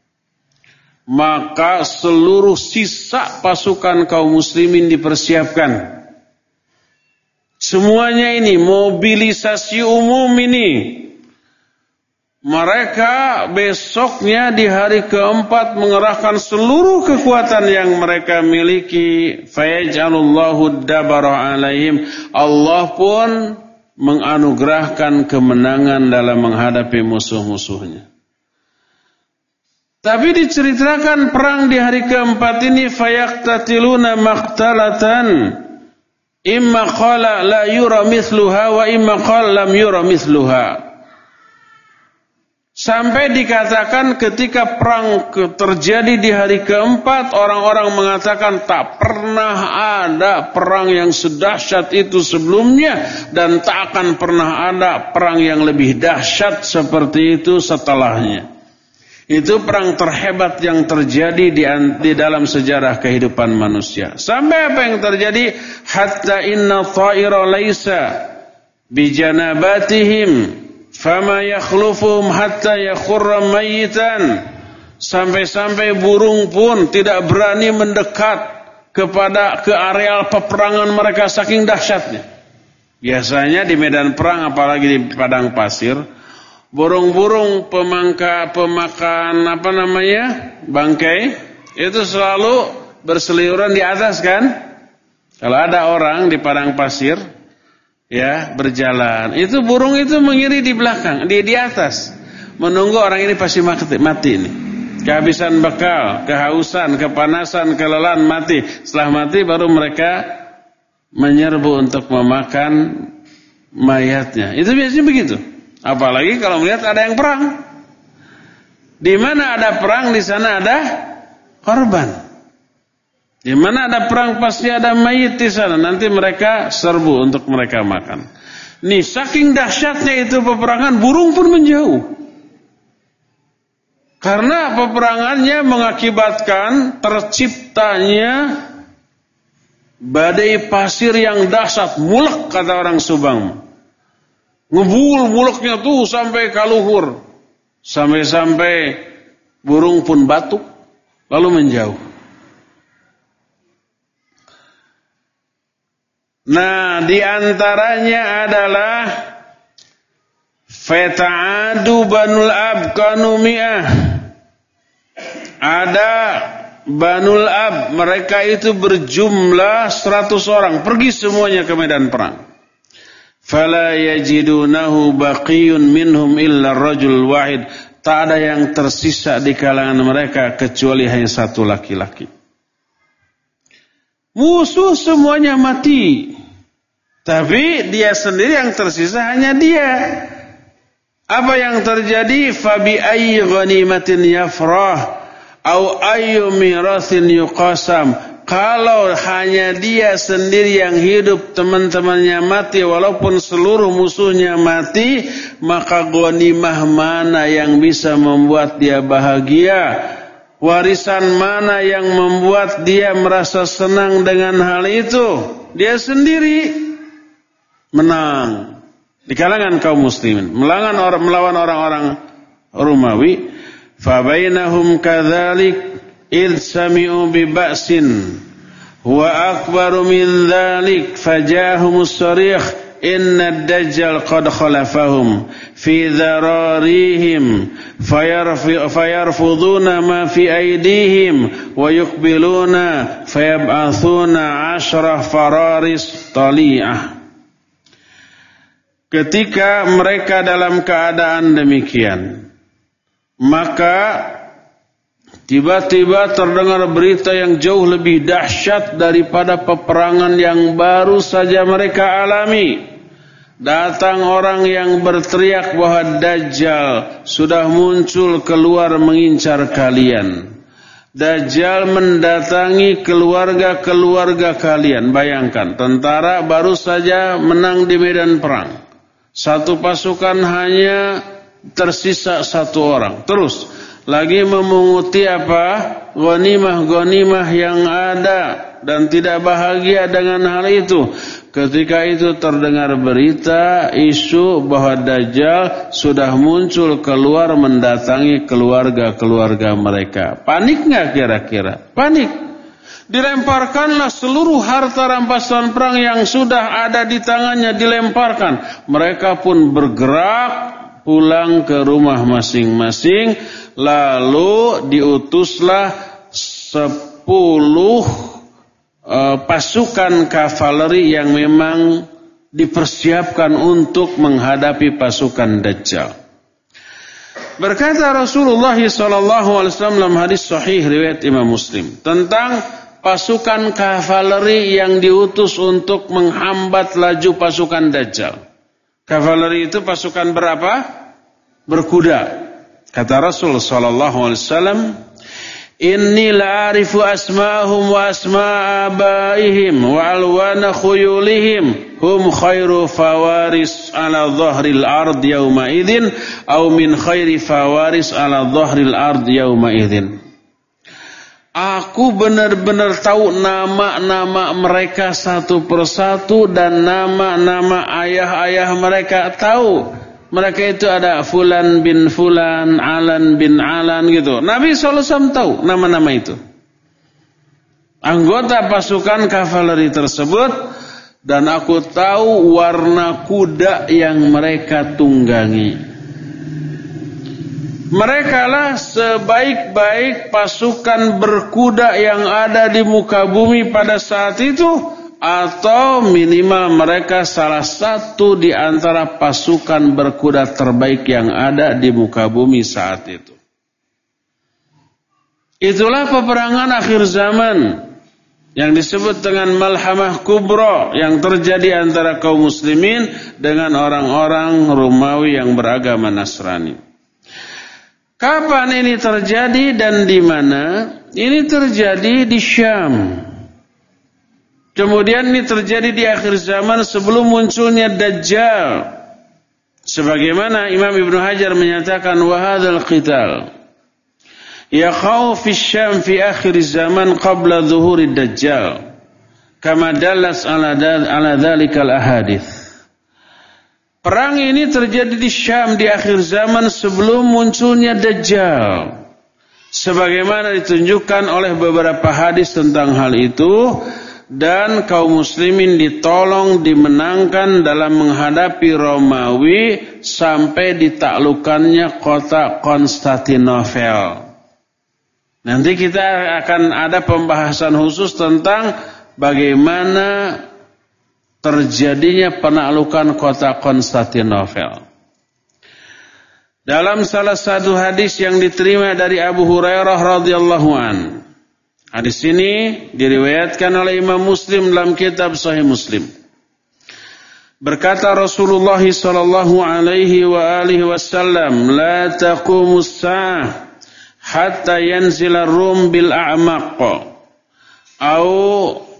maka seluruh sisa pasukan kaum muslimin dipersiapkan. Semuanya ini mobilisasi umum ini. Mereka besoknya di hari keempat mengerahkan seluruh kekuatan yang mereka miliki. Fayaj'alullahu dabara alaihim. Allah pun menganugerahkan kemenangan dalam menghadapi musuh-musuhnya. Tapi diceritakan perang di hari keempat ini fayaqtatiluna maqtalatan imma qala la yura mithluha wa imma qala lam yura mithluha. Sampai dikatakan ketika perang terjadi di hari keempat, orang-orang mengatakan tak pernah ada perang yang sedahsyat itu sebelumnya dan tak akan pernah ada perang yang lebih dahsyat seperti itu setelahnya. Itu perang terhebat yang terjadi di, di dalam sejarah kehidupan manusia. Sampai apa yang terjadi? Hatta inna ta'ira laysa bijanabatihim fama yakhlufuhum hatta yakhurra mayitan. Sampai-sampai burung pun tidak berani mendekat kepada ke areal peperangan mereka saking dahsyatnya. Biasanya di medan perang, apalagi di padang pasir, burung-burung pemangka pemakan apa namanya bangkai itu selalu berseliweran di atas kan. Kalau ada orang di padang pasir ya berjalan, itu burung itu mengiri di belakang, di di atas, menunggu orang ini pasti mati, mati ini. Kehabisan bekal, kehausan, kepanasan, kelelahan, mati. Setelah mati baru mereka menyerbu untuk memakan mayatnya. Itu biasanya begitu. Apalagi kalau melihat ada yang perang. Di mana ada perang, di sana ada korban. Di mana ada perang pasti ada mayit di sana. Nanti mereka serbu untuk mereka makan. Nih, saking dahsyatnya itu peperangan, burung pun menjauh. Karena peperangannya mengakibatkan terciptanya badai pasir yang dahsyat, mulek kata orang Subang. Ngebul muleknya tuh sampai kaluhur. Sampai-sampai burung pun batuk lalu menjauh. Nah, di antaranya adalah fata'adu banul ab kanu mi'ah. Ada Banul Ab, mereka itu berjumlah seratus orang, pergi semuanya ke medan perang. Fala yajidunahu baqiyun minhum illa rajul wahid. Tak ada yang tersisa di kalangan mereka kecuali hanya satu laki-laki. Musuh semuanya mati, tapi dia sendiri yang tersisa hanya dia. Apa yang terjadi? Fabi ayyi ghanimatin yafrah au ayyu mirathin yuqasam. Kalau hanya dia sendiri yang hidup, teman-temannya mati, walaupun seluruh musuhnya mati, maka ghanimah mana yang bisa membuat dia bahagia? Warisan mana yang membuat dia merasa senang dengan hal itu? Dia sendiri menang di kalangan kaum muslimin, melawan orang melawan orang-orang Romawi. Fabainahum kadzalik id sami'u bi ba'sin wa akbaru min dzalik fajahumus sarikh inna ad-dajjal qad khalafahum fi dhararihim fayarfuduna ma fi aydihim wa yuqbiluna fayab'athuna ashrah fararis tali'ah. Ketika mereka dalam keadaan demikian, maka tiba-tiba terdengar berita yang jauh lebih dahsyat daripada peperangan yang baru saja mereka alami. Datang orang yang berteriak bahwa Dajjal sudah muncul keluar mengincar kalian. Dajjal mendatangi keluarga-keluarga kalian. Bayangkan, tentara baru saja menang di medan perang. Satu pasukan hanya tersisa satu orang. Terus lagi memunguti apa? Ghanimah-ghanimah yang ada dan tidak bahagia dengan hal itu. Ketika itu terdengar berita isu bahwa Dajjal sudah muncul keluar mendatangi keluarga-keluarga mereka. Panik nggak kira-kira? Panik. Dilemparkanlah seluruh harta rampasan perang yang sudah ada di tangannya, dilemparkan. Mereka pun bergerak pulang ke rumah masing-masing. Lalu diutuslah sepuluh uh, pasukan kavaleri yang memang dipersiapkan untuk menghadapi pasukan Dajjal. Berkata Rasulullah shallallahu alaihi wasallam dalam hadis sahih riwayat Imam Muslim tentang pasukan kavaleri yang diutus untuk menghambat laju pasukan Dajjal. Kavaleri itu pasukan berapa? Berkuda. Kata Rasul sallallahu alaihi wasallam, "Inni la'arifu asma'ahum wa asma'a abaihim wa alwana khuyulihim hum khairu fawaris ala dhahril ard yawma idzin aw min khairi fawaris ala dhahril ard yawma idzin." Aku benar-benar tahu nama-nama mereka satu persatu dan nama-nama ayah-ayah mereka. Tahu mereka itu ada Fulan bin Fulan, Alan bin Alan gitu. Nabi shallallahu alaihi wasallam tahu nama-nama itu. Anggota pasukan kavaleri tersebut. Dan aku tahu warna kuda yang mereka tunggangi. Merekalah sebaik-baik pasukan berkuda yang ada di muka bumi pada saat itu, atau minimal mereka salah satu di antara pasukan berkuda terbaik yang ada di muka bumi saat itu. Itulah peperangan akhir zaman yang disebut dengan Malhamah Kubra yang terjadi antara kaum muslimin dengan orang-orang Romawi yang beragama Nasrani. Kapan ini terjadi dan di mana? Ini terjadi di Syam. Kemudian ini terjadi di akhir zaman sebelum munculnya Dajjal. Sebagaimana Imam Ibnu Hajar menyatakan wa hadzal qital yaqau fi Syam fi akhir zaman qabla zuhuri Dajjal. Kama dallas ala ala dzalikal ahadits. Perang ini terjadi di Syam di akhir zaman sebelum munculnya Dajjal. Sebagaimana ditunjukkan oleh beberapa hadis tentang hal itu. Dan kaum muslimin ditolong, dimenangkan dalam menghadapi Romawi sampai ditaklukannya kota Konstantinopel. Nanti kita akan ada pembahasan khusus tentang bagaimana terjadinya penaklukan kota Konstantinopel. Dalam salah satu hadis yang diterima dari Abu Hurairah radhiyallahu an. Hadis ini diriwayatkan oleh Imam Muslim dalam kitab Sahih Muslim. Berkata Rasulullah sallallahu alaihi wa alihi wasallam, "La taqumus sa'ah hatta yanzila ar-rum bil a'maq au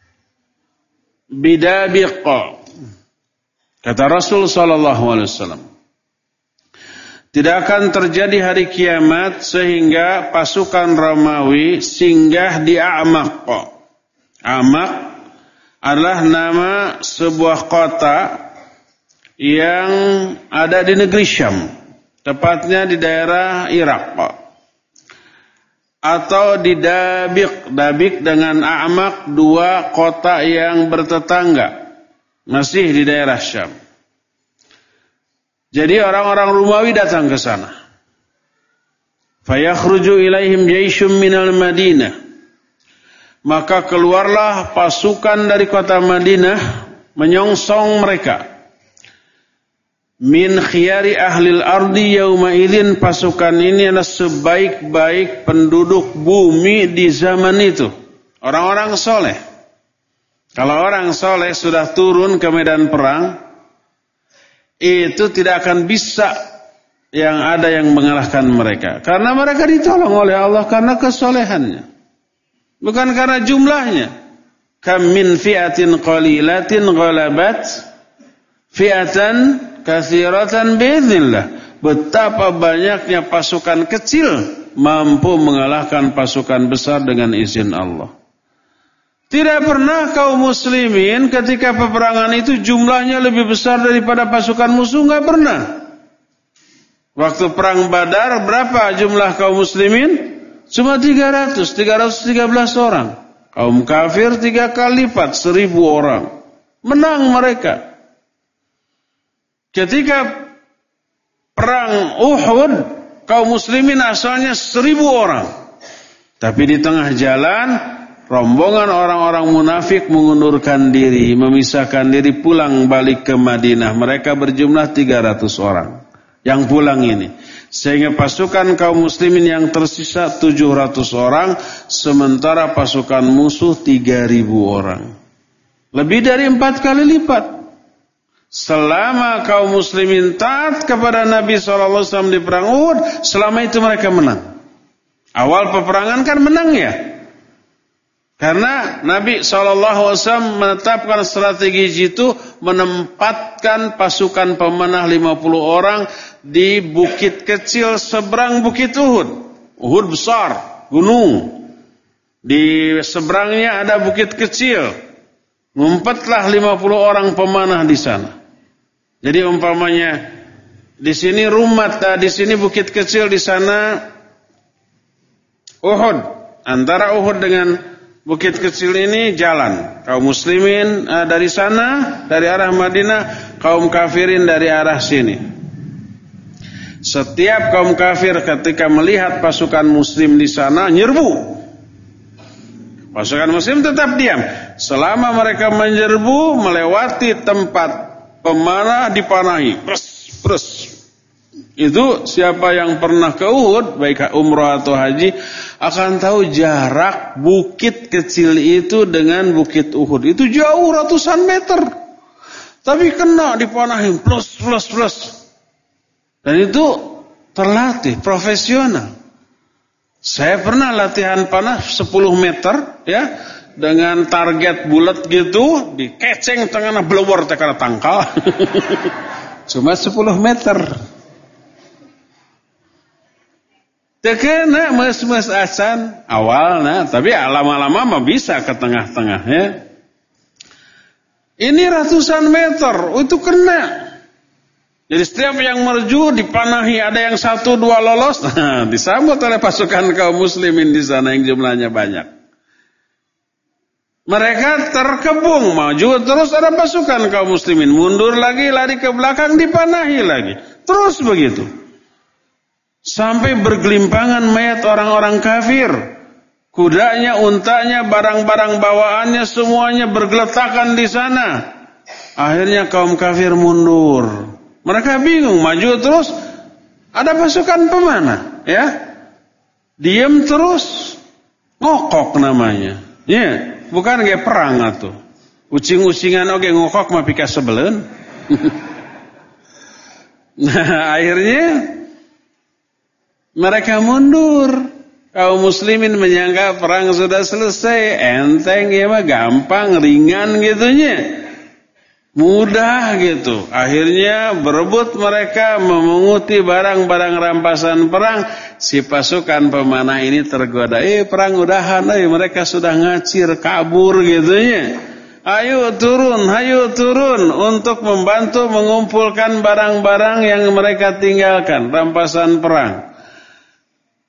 bidabiq." Kata Rasul sallallahu alaihi wasallam, tidak akan terjadi hari kiamat sehingga pasukan Romawi singgah di A'maq. A'maq adalah nama sebuah kota yang ada di negeri Syam, tepatnya di daerah Irak. Atau di Dabiq, Dabiq dengan A'maq, dua kota yang bertetangga. Masih di daerah Syam. Jadi orang-orang Romawi datang ke sana. Fayakhruju ilaihim jaisyum minal Madinah. Maka keluarlah pasukan dari kota Madinah menyongsong mereka. Min khiyari ahlil ardi yauma idzin, pasukan ini adalah sebaik-baik penduduk bumi di zaman itu. Orang-orang soleh. Kalau orang soleh sudah turun ke medan perang, itu tidak akan bisa yang ada yang mengalahkan mereka. Karena mereka ditolong oleh Allah karena kesolehannya. Bukan karena jumlahnya. Kam min fi'atin qalilatin ghalabat fi'atan katsiratan biiznillah. Betapa banyaknya pasukan kecil mampu mengalahkan pasukan besar dengan izin Allah. Tidak pernah kaum muslimin ketika peperangan itu jumlahnya lebih besar daripada pasukan musuh, enggak pernah. Waktu perang Badar berapa jumlah kaum muslimin? Cuma tiga ratus, tiga ratus tiga belas orang. Kaum kafir tiga kali lipat, seribu orang. Menang mereka. Ketika perang Uhud, kaum muslimin asalnya seribu orang. Tapi di tengah jalan, rombongan orang-orang munafik mengundurkan diri, memisahkan diri pulang balik ke Madinah. Mereka berjumlah tiga ratus orang yang pulang ini. Sehingga pasukan kaum muslimin yang tersisa tujuh ratus orang, sementara pasukan musuh tiga ribu orang. Lebih dari empat kali lipat. Selama kaum muslimin taat kepada Nabi shallallahu alaihi wasallam di perang Uhud, selama itu mereka menang. Awal peperangan kan menang ya. Karena Nabi shallallahu alaihi wasallam menetapkan strategi itu, menempatkan pasukan pemanah lima puluh orang di bukit kecil seberang bukit Uhud. Uhud besar, gunung. Di seberangnya ada bukit kecil. Ngumpetlah lima puluh orang pemanah di sana. Jadi umpamanya di sini Rumat, di sini bukit kecil, di sana Uhud. Antara Uhud dengan bukit kecil ini jalan. Kaum muslimin uh, dari sana, dari arah Madinah, kaum kafirin dari arah sini. Setiap kaum kafir ketika melihat pasukan muslim di sana nyerbu. Pasukan muslim tetap diam. Selama mereka menyerbu melewati tempat pemanah dipanahi. Pres, pres. Itu siapa yang pernah ke Uhud, baik umrah atau haji, akan tahu jarak bukit kecil itu dengan bukit Uhud. Itu jauh ratusan meter. Tapi kena dipanahi, plus, plus, plus. Dan itu terlatih, profesional. Saya pernah latihan panah sepuluh meter, ya, dengan target bulat gitu, dikeceng tengah blower tekana tangkal. Cuma sepuluh meter. Tekena mes-mes asan awalnya, tapi lama-lama mah bisa ke tengah-tengah ya. Ini ratusan meter, itu kena. Jadi setiap yang merju dipanahi, ada yang satu dua lolos, nah, disambut oleh pasukan kaum muslimin di sana yang jumlahnya banyak. Mereka terkepung, maju terus ada pasukan kaum muslimin, mundur lagi, lari ke belakang, dipanahi lagi. Terus begitu. Sampai bergelimpangan mayat orang-orang kafir. Kudanya, untanya, barang-barang bawaannya semuanya bergeletakan di sana. Akhirnya kaum kafir mundur. Mereka bingung, maju terus, ada pasukan pemanah, ya. Diam terus, ngokok namanya. Ya, bukan kayak perang atuh. Ucing-ucingan oke ngokok mah pika sebelen. Nah, akhirnya mereka mundur. Kaum muslimin menyangka perang sudah selesai, enteng ya mah, gampang, ringan gitunya. Mudah gitu. Akhirnya berebut mereka memunguti barang-barang rampasan perang. Si pasukan pemanah ini tergoda. Eh perang udahan, eh mereka sudah ngacir, kabur gitunya. Ayo turun, ayo turun untuk membantu mengumpulkan barang-barang yang mereka tinggalkan, rampasan perang.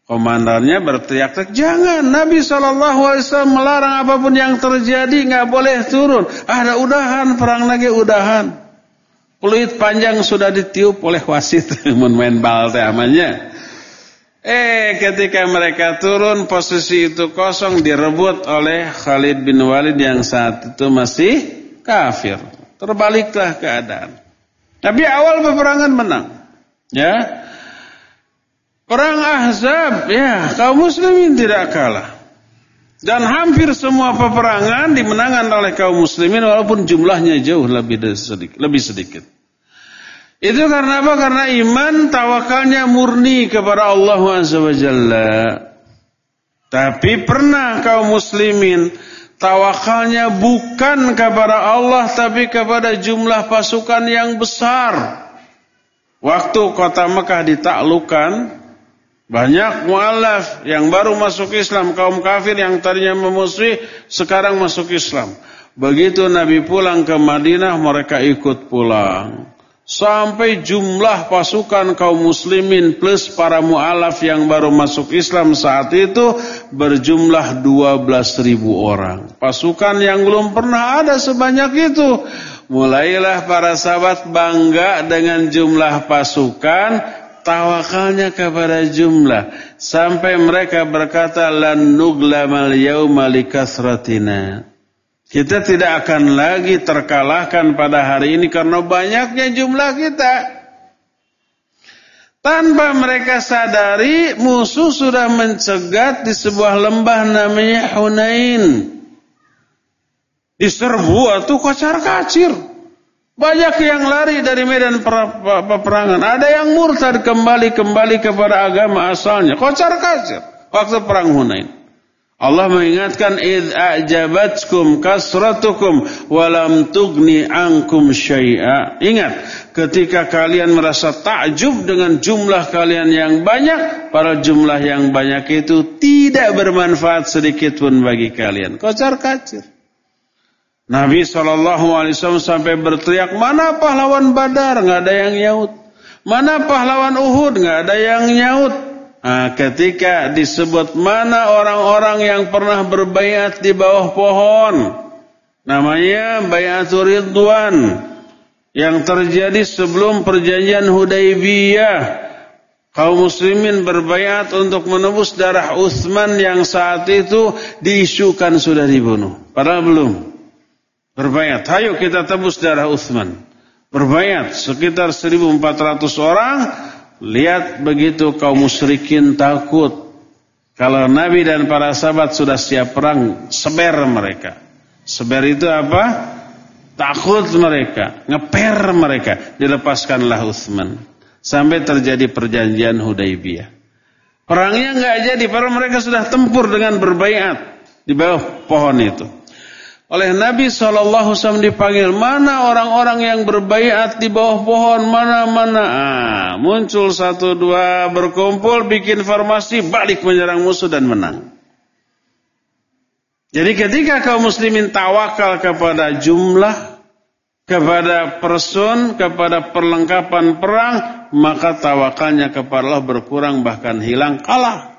Komandannya berteriak-teriak, jangan, Nabi shallallahu alaihi wasallam melarang apapun yang terjadi, nggak boleh turun. Ada udahan, perang lagi udahan. Peluit panjang sudah ditiup oleh wasit, main bal teh amannya. Eh, ketika mereka turun, posisi itu kosong, direbut oleh Khalid bin Walid yang saat itu masih kafir. Terbaliklah keadaan. Tapi awal peperangan menang. Ya. Perang Ahzab, ya, kaum muslimin tidak kalah. Dan hampir semua peperangan dimenangkan oleh kaum muslimin walaupun jumlahnya jauh lebih sedikit, lebih sedikit. Itu karena apa? Karena iman tawakalnya murni kepada Allah Azza wa Jalla. Tapi pernah kaum muslimin tawakalnya bukan kepada Allah tapi kepada jumlah pasukan yang besar. Waktu kota Mekah ditaklukkan, banyak mu'alaf yang baru masuk Islam, kaum kafir yang tadinya memusuhi sekarang masuk Islam. Begitu Nabi pulang ke Madinah, mereka ikut pulang. Sampai jumlah pasukan kaum muslimin plus para mu'alaf yang baru masuk Islam saat itu berjumlah dua belas ribu orang. Pasukan yang belum pernah ada sebanyak itu. Mulailah para sahabat bangga dengan jumlah pasukan, tawakalnya kepada jumlah. Sampai mereka berkata, lan nuglamal yawma likasratina. Kita tidak akan lagi terkalahkan pada hari ini karena banyaknya jumlah kita. Tanpa mereka sadari, musuh sudah mencegat di sebuah lembah namanya Hunain. Diserbu itu kocar-kacir. Banyak yang lari dari medan peperangan. Ada yang murtad kembali-kembali kepada agama asalnya. Kocar-kacir waktu perang Hunain. Allah mengingatkan, idh a'jabatkum kasratukum walam tugni ankum syai'a. Ingat, ketika kalian merasa takjub dengan jumlah kalian yang banyak, para jumlah yang banyak itu tidak bermanfaat sedikit pun bagi kalian. Kocar-kacir. Nabi shallallahu alaihi wasallam sampai berteriak, mana pahlawan Badar? Nggak ada yang nyaut. Mana pahlawan Uhud? Nggak ada yang nyaut. Nah, ketika disebut mana orang-orang yang pernah berbaiat di bawah pohon, namanya Baiatur Ridwan, yang terjadi sebelum perjanjian Hudaybiyah. Kaum muslimin berbaiat untuk menebus darah Utsman yang saat itu diisukan sudah dibunuh. Padahal belum. Berbaiat, ayo kita tebus darah Utsman. Berbaiat sekitar seribu empat ratus orang. Lihat begitu kaum musyrikin takut. Kalau Nabi dan para sahabat sudah siap perang, seber mereka. Seber itu apa? Takut mereka, ngeper mereka. Dilepaskanlah Utsman. Sampai terjadi perjanjian Hudaybiyah. Perangnya enggak jadi, padahal mereka sudah tempur dengan berbaiat di bawah pohon itu. Oleh Nabi shallallahu alaihi wasallam dipanggil, mana orang-orang yang berbaiat di bawah pohon, mana-mana. Ah, muncul satu dua berkumpul, bikin formasi, balik menyerang musuh dan menang. Jadi ketika kaum muslimin tawakal kepada jumlah, kepada person, kepada perlengkapan perang, maka tawakalnya kepada Allah berkurang bahkan hilang, kalah.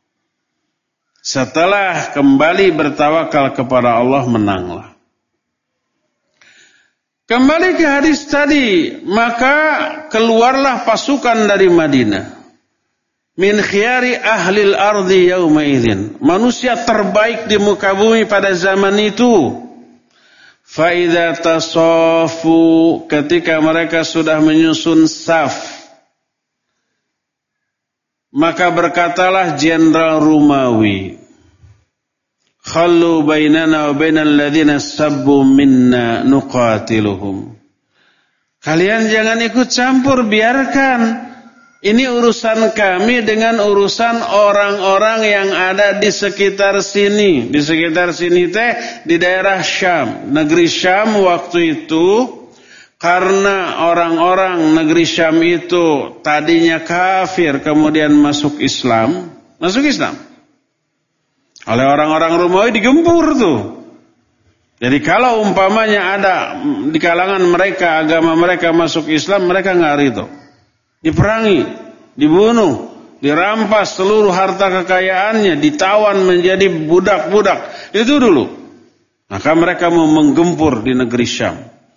Setelah kembali bertawakal kepada Allah, menanglah. Kembali ke hadis tadi, maka keluarlah pasukan dari Madinah. Min khiyari ahlil ardi yawma idzin. Manusia terbaik di muka bumi pada zaman itu. Fa idza tasafu, ketika mereka sudah menyusun saf, maka berkatalah Jenderal Rumawi, khallu bainana wa bainal ladzina sabbu minna nuqatiluhum. Kalian jangan ikut campur, biarkan. Ini urusan kami dengan urusan orang-orang yang ada di sekitar sini. Di sekitar sini teh di daerah Syam. Negeri Syam waktu itu, karena orang-orang negeri Syam itu tadinya kafir, kemudian masuk Islam. Masuk Islam. Oleh orang-orang Romawi digempur tuh. Jadi kalau umpamanya ada di kalangan mereka, agama mereka masuk Islam, mereka nggak ridho. Diperangi, dibunuh, dirampas seluruh harta kekayaannya, ditawan menjadi budak-budak. Itu dulu. Maka mereka mau menggempur di negeri Syam.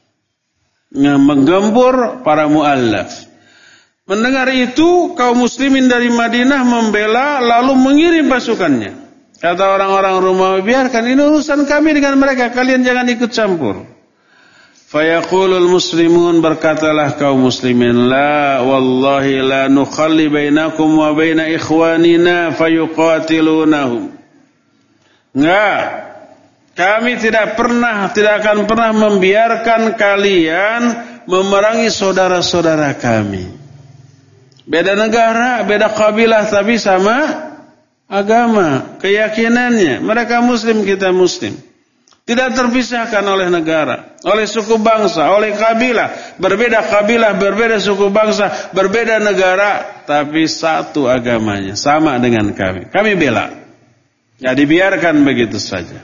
Menggempur para mu'allaf. Mendengar itu, kaum muslimin dari Madinah membela lalu mengirim pasukannya. Kata orang-orang Romawi, biarkan ini urusan kami dengan mereka, kalian jangan ikut campur. Fayaqulul muslimun, berkatalah kaum muslimin, la wallahi la nukhalli bainakum wa baina ikhwanina fayuqatilunahum. Enggak, kami tidak pernah, tidak akan pernah membiarkan kalian memerangi saudara-saudara kami. Beda negara, beda kabilah, tapi sama agama, keyakinannya. Mereka muslim, kita muslim. Tidak terpisahkan oleh negara, oleh suku bangsa, oleh kabilah. Berbeda kabilah, berbeda suku bangsa, berbeda negara, tapi satu agamanya, sama dengan kami. Kami bela. Ya, dibiarkan begitu saja.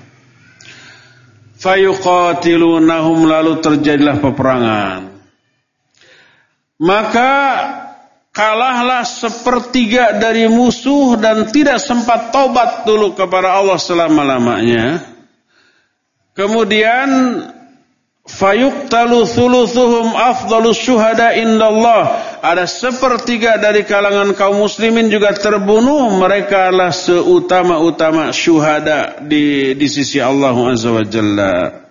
Fayuqatilunahum, lalu terjadilah peperangan. Maka kalahlah sepertiga dari musuh dan tidak sempat taubat dulu kepada Allah selama-lamanya. Kemudian fayuqtalu thuluthuhum afdalus syuhada indallah. Ada sepertiga dari kalangan kaum muslimin juga terbunuh. Mereka adalah seutama-utama syuhada di, di sisi Allah Azza wa Jalla.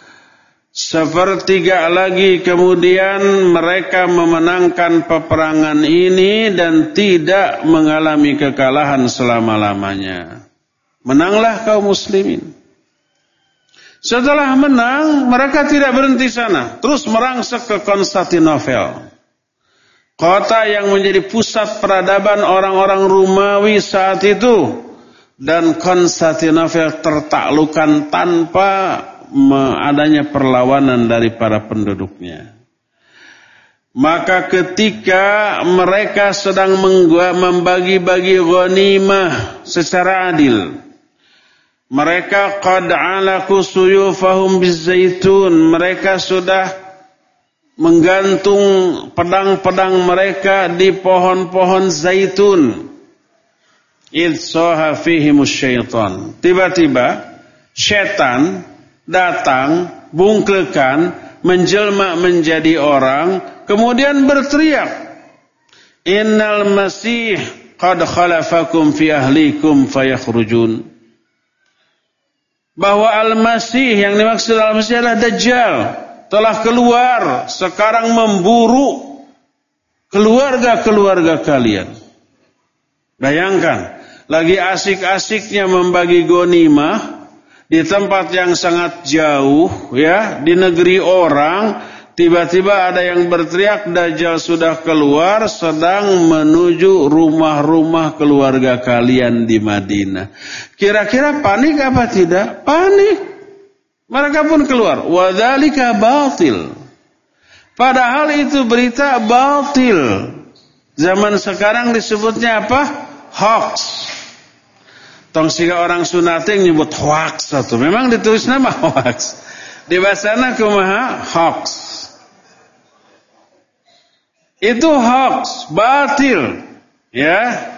Sepertiga lagi kemudian mereka memenangkan peperangan ini dan tidak mengalami kekalahan selama-lamanya. Menanglah kaum muslimin. Setelah menang, mereka tidak berhenti sana, terus merangsek ke Konstantinopel, kota yang menjadi pusat peradaban orang-orang Romawi saat itu. Dan Konstantinopel tertaklukkan tanpa adanya perlawanan dari para penduduknya. Maka ketika mereka sedang membagi-bagi ghanimah secara adil, mereka qad alaku suyufahum bizaitun, mereka sudah menggantung pedang-pedang mereka di pohon-pohon zaitun. Idh saha fihimus syaitan, tiba-tiba syaitan datang, bungkelkan, menjelma menjadi orang, kemudian berteriak, innal masih qad khalafakum fi ahlikum fayakhrujun. Bahwa Al-Masih, yang dimaksud Al-Masih adalah Dajjal, telah keluar, sekarang memburu keluarga-keluarga kalian. Bayangkan, lagi asik-asiknya membagi ghanimah di tempat yang sangat jauh, ya, di negeri orang, tiba-tiba ada yang berteriak, Dajjal sudah keluar, sedang menuju rumah-rumah keluarga kalian di Madinah. Kira-kira panik apa tidak? Panik. Mereka pun keluar. Wadzalika batil. Padahal itu berita batil. Zaman sekarang disebutnya apa? Hoax. Tong siga orang Sunate nyebut hoax satu. Memang ditulis nama hoax. Di bahasana kumaha? Hoax. Itu hoax, batil, ya.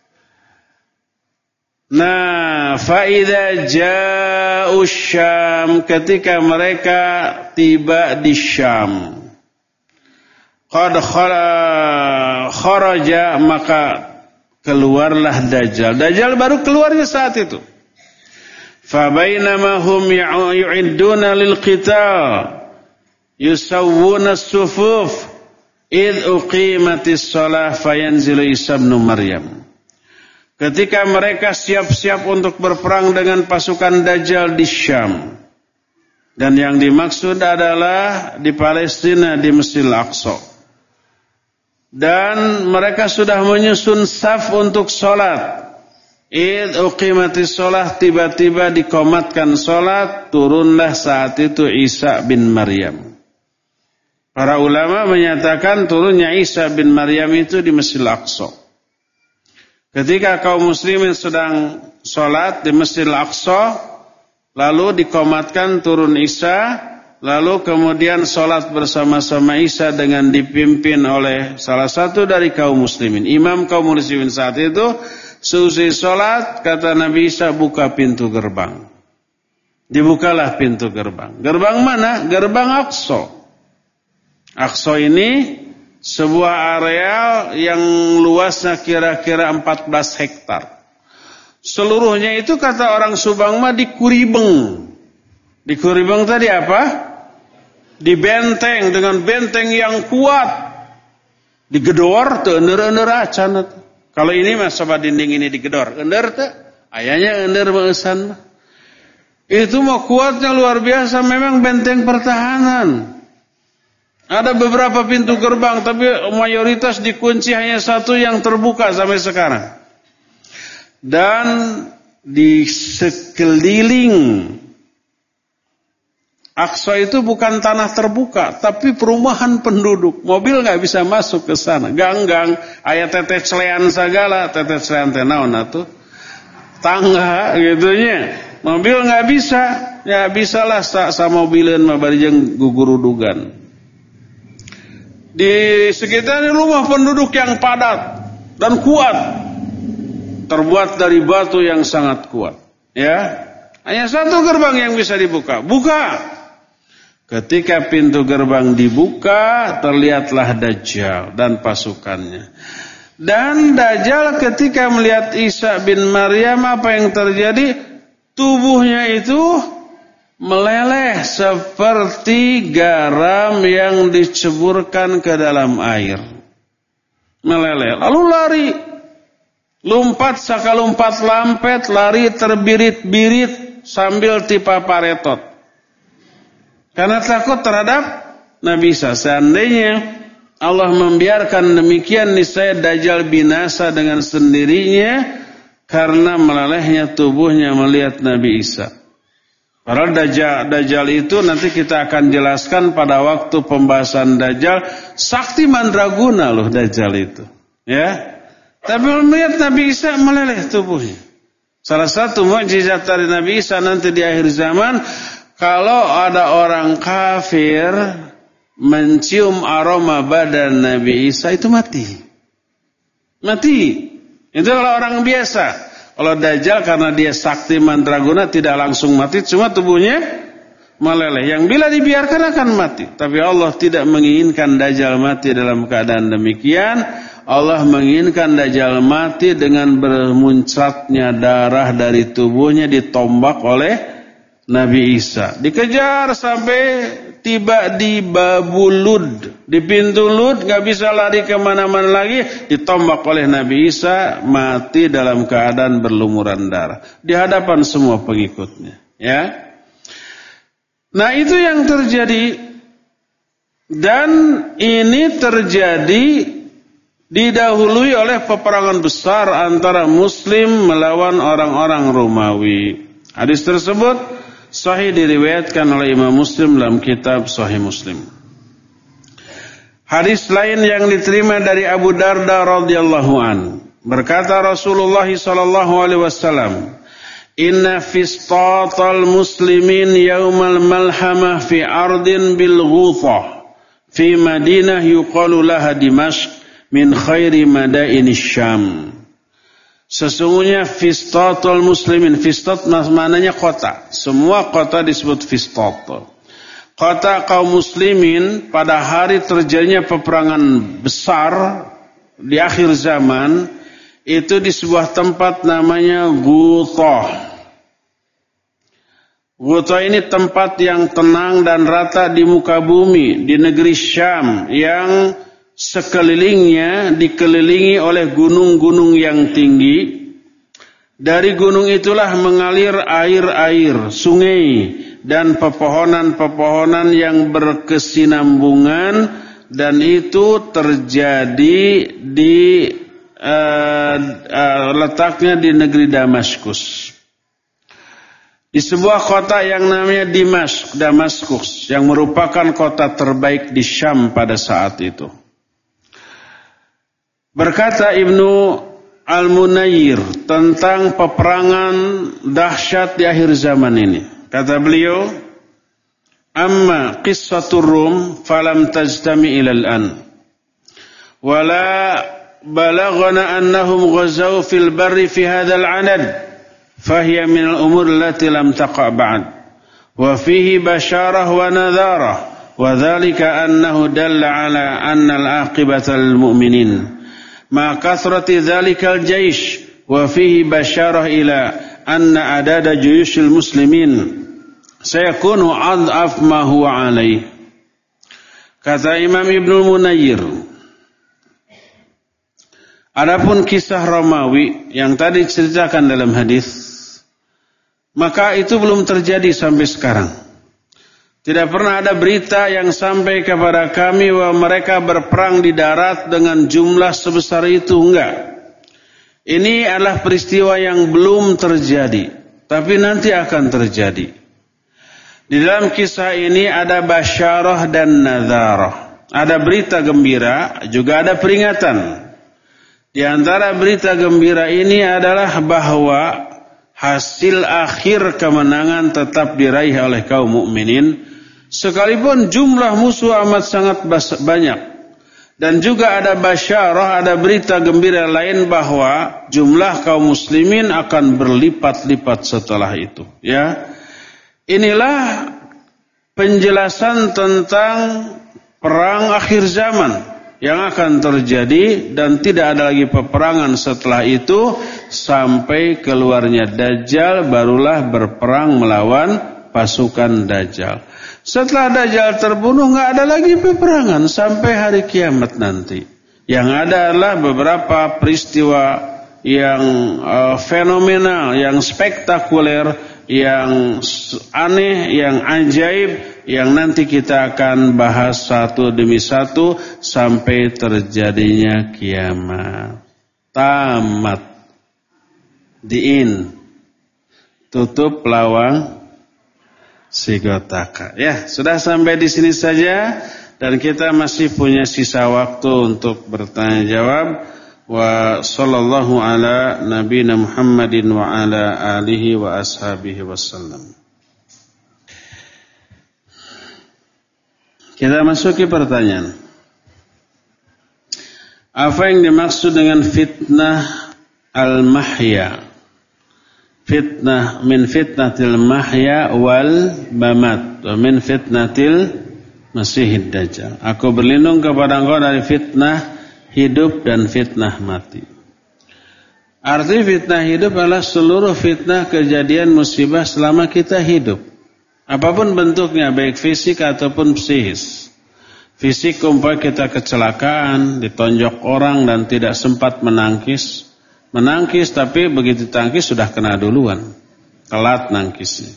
Nah, faida ja'u Syam, ketika mereka tiba di Syam, qad kharaja, maka keluarlah Dajjal. Dajjal baru keluarnya saat itu. Fa bainama hum yu'idduna lil qital yusawwuna as-sufuf id uqimatis shalah fayanzilu Isa ibn Maryam. Ketika mereka siap-siap untuk berperang dengan pasukan Dajjal di Syam, dan yang dimaksud adalah di Palestina, di Masjidil Aqsa, dan mereka sudah menyusun saf untuk sholat. Id uqimatis shalah, tiba-tiba dikomatkan sholat, turunlah saat itu Isa bin Maryam. Para ulama menyatakan turunnya Isa bin Maryam itu di Masjidil Aqsa. Ketika kaum muslimin sedang sholat di Masjidil Aqsa, lalu dikomatkan turun Isa, Lalu kemudian sholat bersama-sama Isya dengan dipimpin oleh salah satu dari kaum muslimin. Imam kaum muslimin saat itu, seusai sholat, kata Nabi Isa, buka pintu gerbang. Dibukalah pintu gerbang. Gerbang mana? Gerbang Aqsa. Aqsa ini sebuah areal yang luasnya kira-kira empat belas hektar. Seluruhnya itu kata orang Subang mah di Kuribeng. Di Kuribeng tadi apa? Di benteng dengan benteng yang kuat. Digedor teu ender-ender acan. Kalau ini mah coba dinding ini digedor, ender teu? Ayanya ender meusan. Itu mah kuatnya luar biasa, memang benteng pertahanan. Ada beberapa pintu gerbang tapi mayoritas dikunci, hanya satu yang terbuka sampai sekarang. Dan di sekeliling Aqsa itu bukan tanah terbuka, tapi perumahan penduduk. Mobil nggak bisa masuk ke sana. Gang-gang, aya teteh celean segala, teteh celean teh naon atuh? Tangga gitunya. Mobil nggak bisa, ya bisalah sa, sa mobileun mah bari jeung gugurudugan. Di sekitar rumah penduduk yang padat dan kuat. Terbuat dari batu yang sangat kuat. Ya, hanya satu gerbang yang bisa dibuka. Buka. Ketika pintu gerbang dibuka, terlihatlah Dajjal dan pasukannya. Dan Dajjal ketika melihat Isa bin Maryam, apa yang terjadi? Tubuhnya itu meleleh seperti garam yang diceburkan ke dalam air. Meleleh. Lalu lari. Lompat sakalompat lampet, lari terbirit-birit sambil tipa paretot. Karena takut terhadap Nabi Isa. Seandainya Allah membiarkan demikian, niscaya Dajjal binasa dengan sendirinya karena melelehnya tubuhnya melihat Nabi Isa. Padahal Dajjal, Dajjal itu nanti kita akan jelaskan pada waktu pembahasan Dajjal. Sakti mandraguna loh Dajjal itu. Ya. Tapi melihat Nabi Isa meleleh tubuhnya. Salah satu mukjizat dari Nabi Isa nanti di akhir zaman, kalau ada orang kafir mencium aroma badan Nabi Isa, itu mati. Mati. Itu adalah orang biasa. Kalau Dajjal karena dia sakti mandraguna tidak langsung mati, cuma tubuhnya meleleh. Yang bila dibiarkan akan mati. Tapi Allah tidak menginginkan Dajjal mati dalam keadaan demikian. Allah menginginkan Dajjal mati dengan bermuncratnya darah dari tubuhnya ditombak oleh Nabi Isa. Dikejar sampai tiba di Babul Lud. Di pintu Lud, gak bisa lari kemana-mana lagi. Ditombak oleh Nabi Isa, mati dalam keadaan berlumuran darah. Di hadapan semua pengikutnya. Ya. Nah itu yang terjadi. Dan ini terjadi didahului oleh peperangan besar antara Muslim melawan orang-orang Romawi. Hadis tersebut sahih diriwayatkan oleh Imam Muslim dalam kitab Sahih Muslim. Hadis lain yang diterima dari Abu Darda radhiyallahu an, berkata Rasulullah sallallahu alaihi wasallam, "Inna fistatal muslimin yaumal malhamah fi ardin bil Ghuthah fi Madinah yuqalu laha Dimashq min khairi madaini Syam." Sesungguhnya fistatul muslimin, fistat maknanya kota. Semua kota disebut fistat. Kota kaum muslimin pada hari terjadinya peperangan besar di akhir zaman itu di sebuah tempat namanya Ghuthah. Ghuthah ini tempat yang tenang dan rata di muka bumi di negeri Syam yang sekelilingnya dikelilingi oleh gunung-gunung yang tinggi. Dari gunung itulah mengalir air-air, sungai dan pepohonan-pepohonan yang berkesinambungan, dan itu terjadi di uh, uh, letaknya di negeri Damaskus. Di sebuah kota yang namanya Dimashq, Damaskus, yang merupakan kota terbaik di Syam pada saat itu. Berkata Ibnu Al-Munayir tentang peperangan dahsyat di akhir zaman ini. Kata beliau, amma qissatur Rum falam tajtami ila al-an. Wala balaghana annahum ghazaw fil barri fi hadzal 'adad. Fahiya min al-umur allati lam taqa' ba'd. Wa fihi basharah wa nadharah. Wa dhalika annahu dalla 'ala anna al-aqibata lil mu'minin. Ma kathrati dhalika al-jaysh. Wa fihi basharah ila anna adada juyushil muslimin sayakunu adhaf ma huwa alaih. Kata Imam Ibnu Munayyir, adapun kisah Romawi yang tadi diceritakan dalam hadis, maka itu belum terjadi sampai sekarang. Tidak pernah ada berita yang sampai kepada kami bahwa mereka berperang di darat dengan jumlah sebesar itu, enggak. Ini adalah peristiwa yang belum terjadi, tapi nanti akan terjadi. Di dalam kisah ini ada basyarah dan nadharah. Ada berita gembira, juga ada peringatan. Di antara berita gembira ini adalah bahwa hasil akhir kemenangan tetap diraih oleh kaum mukminin, sekalipun jumlah musuh amat sangat banyak. Dan juga ada basyarah, ada berita gembira lain bahwa jumlah kaum muslimin akan berlipat-lipat setelah itu. Ya, inilah penjelasan tentang perang akhir zaman yang akan terjadi, dan tidak ada lagi peperangan setelah itu sampai keluarnya Dajjal, barulah berperang melawan pasukan Dajjal. Setelah Dajjal terbunuh, nggak ada lagi peperangan sampai hari kiamat nanti. Yang ada adalah beberapa peristiwa yang uh, fenomenal, yang spektakuler, yang aneh, yang ajaib, yang nanti kita akan bahas satu demi satu sampai terjadinya kiamat. Tamat. Diin. Tutup lawang Sigotaka. Ya, sudah sampai di sini saja, dan kita masih punya sisa waktu untuk bertanya jawab. Wa sallallahu ala nabiyina Muhammadin wa ala alihi wa ashabihi wasallam. Kita masuki pertanyaan. Apa yang dimaksud dengan fitnah al-mahya? Fitnah min fitnatil mahya wal mamat wa min fitnatil masihid dajjal. Aku berlindung kepada engkau dari fitnah hidup dan fitnah mati. Arti fitnah hidup adalah seluruh fitnah kejadian musibah selama kita hidup, apapun bentuknya, baik fisik ataupun psikis. Fisik umpamanya kita kecelakaan, ditonjok orang dan tidak sempat menangkis. Menangkis tapi begitu tangkis sudah kena duluan, telat nangkisnya.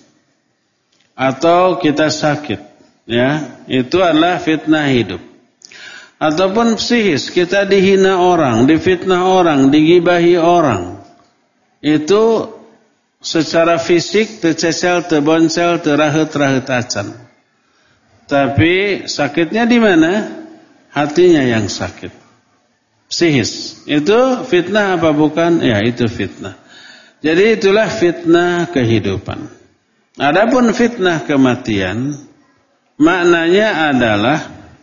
Atau kita sakit, ya, itu adalah fitnah hidup. Ataupun psikis, kita dihina orang, difitnah orang, digibahi orang. Itu secara fisik tercecel, terbonsel, terahet-rahet acan. Tapi sakitnya di mana? Hatinya yang sakit. Psikis. Itu fitnah apa bukan? Ya, itu fitnah. Jadi itulah fitnah kehidupan. Adapun fitnah kematian, maknanya adalah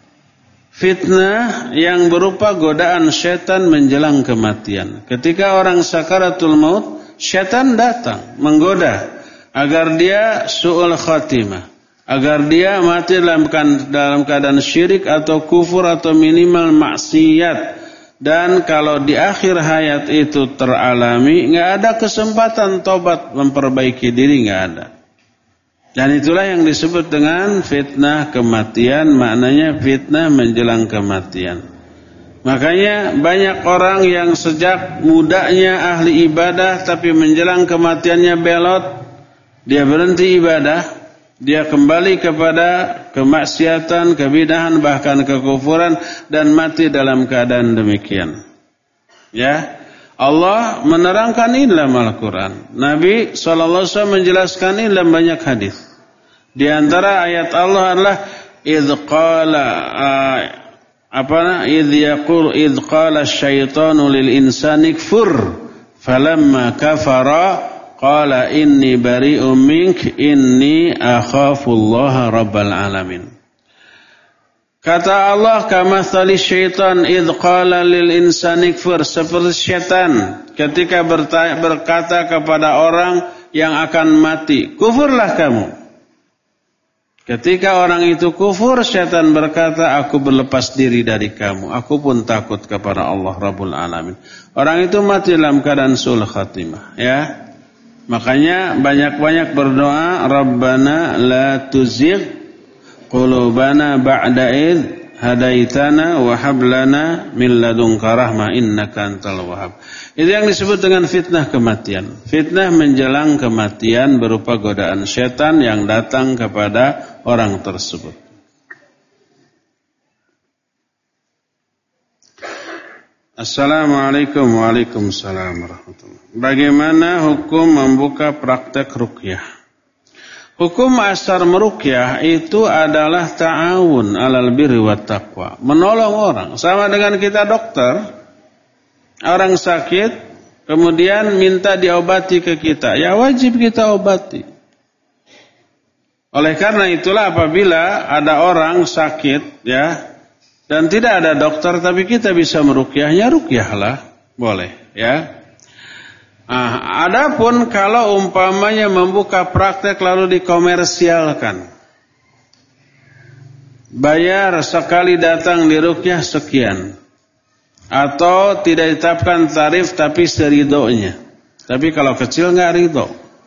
fitnah yang berupa godaan syaitan menjelang kematian. Ketika orang sakaratul maut, syaitan datang menggoda agar dia su'ul khatimah, agar dia mati dalam dalam keadaan syirik atau kufur atau minimal maksiat. Dan kalau di akhir hayat itu teralami, nggak ada kesempatan tobat memperbaiki diri, nggak ada. Dan itulah yang disebut dengan fitnah kematian, maknanya fitnah menjelang kematian. Makanya banyak orang yang sejak mudanya ahli ibadah, tapi menjelang kematiannya belot, dia berhenti ibadah. Dia kembali kepada kemaksiatan, kebidahan, bahkan kekufuran, dan mati dalam keadaan demikian. Ya, Allah menerangkan ini dalam Al-Quran. Nabi shallallahu alaihi wasallam menjelaskan ini dalam banyak hadis. Di antara ayat Allah adalah idh qala uh, apa idh yaqul idh qala syaitanu lil insani kfur falamma kafara qala inni bari'um mink inni akhafullaha rabbal alamin. Kata Allah, kamathali syaitan idh qala lil insani kfur, seperti syaitan ketika berkata kepada orang yang akan mati, kufurlah kamu. Ketika orang itu kufur, syaitan berkata, aku berlepas diri dari kamu, aku pun takut kepada Allah Rabbul Alamin. Orang itu mati dalam keadaan sul khatimah, ya. Makanya banyak-banyak berdoa, Rabbana la tuzigh qulubana ba'da id hadaitana wa hab lana min ladunka rahmah innaka antal wahhab. Itu yang disebut dengan fitnah kematian. Fitnah menjelang kematian berupa godaan setan yang datang kepada orang tersebut. Assalamualaikum waalaikumsalam warahmatullahi. Bagaimana hukum membuka praktek ruqyah? Hukum asar meruqyah itu adalah ta'awun alal birri wat taqwa, menolong orang. Sama dengan kita dokter, orang sakit kemudian minta diobati ke kita, ya wajib kita obati. Oleh karena itulah apabila ada orang sakit, ya, dan tidak ada dokter tapi kita bisa meruqyahnya, ruqyahlah, boleh, ya. Nah, adapun kalau umpamanya membuka praktek lalu dikomersialkan, bayar sekali datang di ruqyah sekian, atau tidak ditetapkan tarif tapi seridonya. Tapi kalau kecil nggak ridho.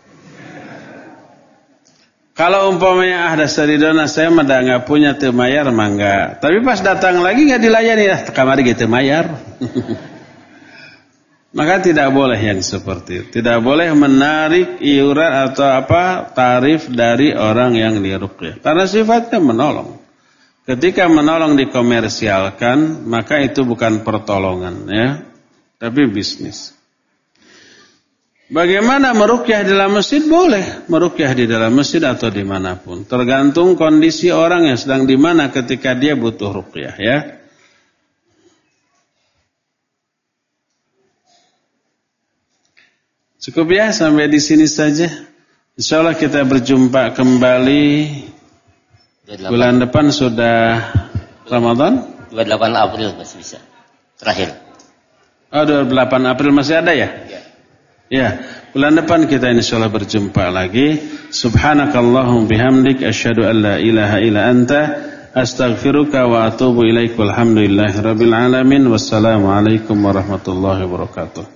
Kalau umpamanya ada seridona, saya mah nggak punya temayar mangga. Tapi pas datang lagi nggak dilayani, ya kamari gitu mayar. Maka tidak boleh yang seperti itu. Tidak boleh menarik iuran atau apa tarif dari orang yang diruqyah. Karena sifatnya menolong. Ketika menolong dikomersialkan, maka itu bukan pertolongan, ya, tapi bisnis. Bagaimana meruqyah di dalam masjid? Boleh meruqyah di dalam masjid atau dimanapun. Tergantung kondisi orang yang sedang di mana ketika dia butuh ruqyah, ya. Cukup ya, sampai di sini saja. Insyaallah kita berjumpa kembali bulan depan sudah Ramadan. dua puluh delapan April masih bisa. Terakhir. Oh, dua puluh delapan April masih ada ya? Ya. Ya, bulan depan kita insyaallah berjumpa lagi. Subhanakallahum bihamdik asyhadu an la ilaha illa anta astaghfiruka wa atubu ilaik. Walhamdulillahirabbil alamin. Wassalamualaikum warahmatullahi wabarakatuh.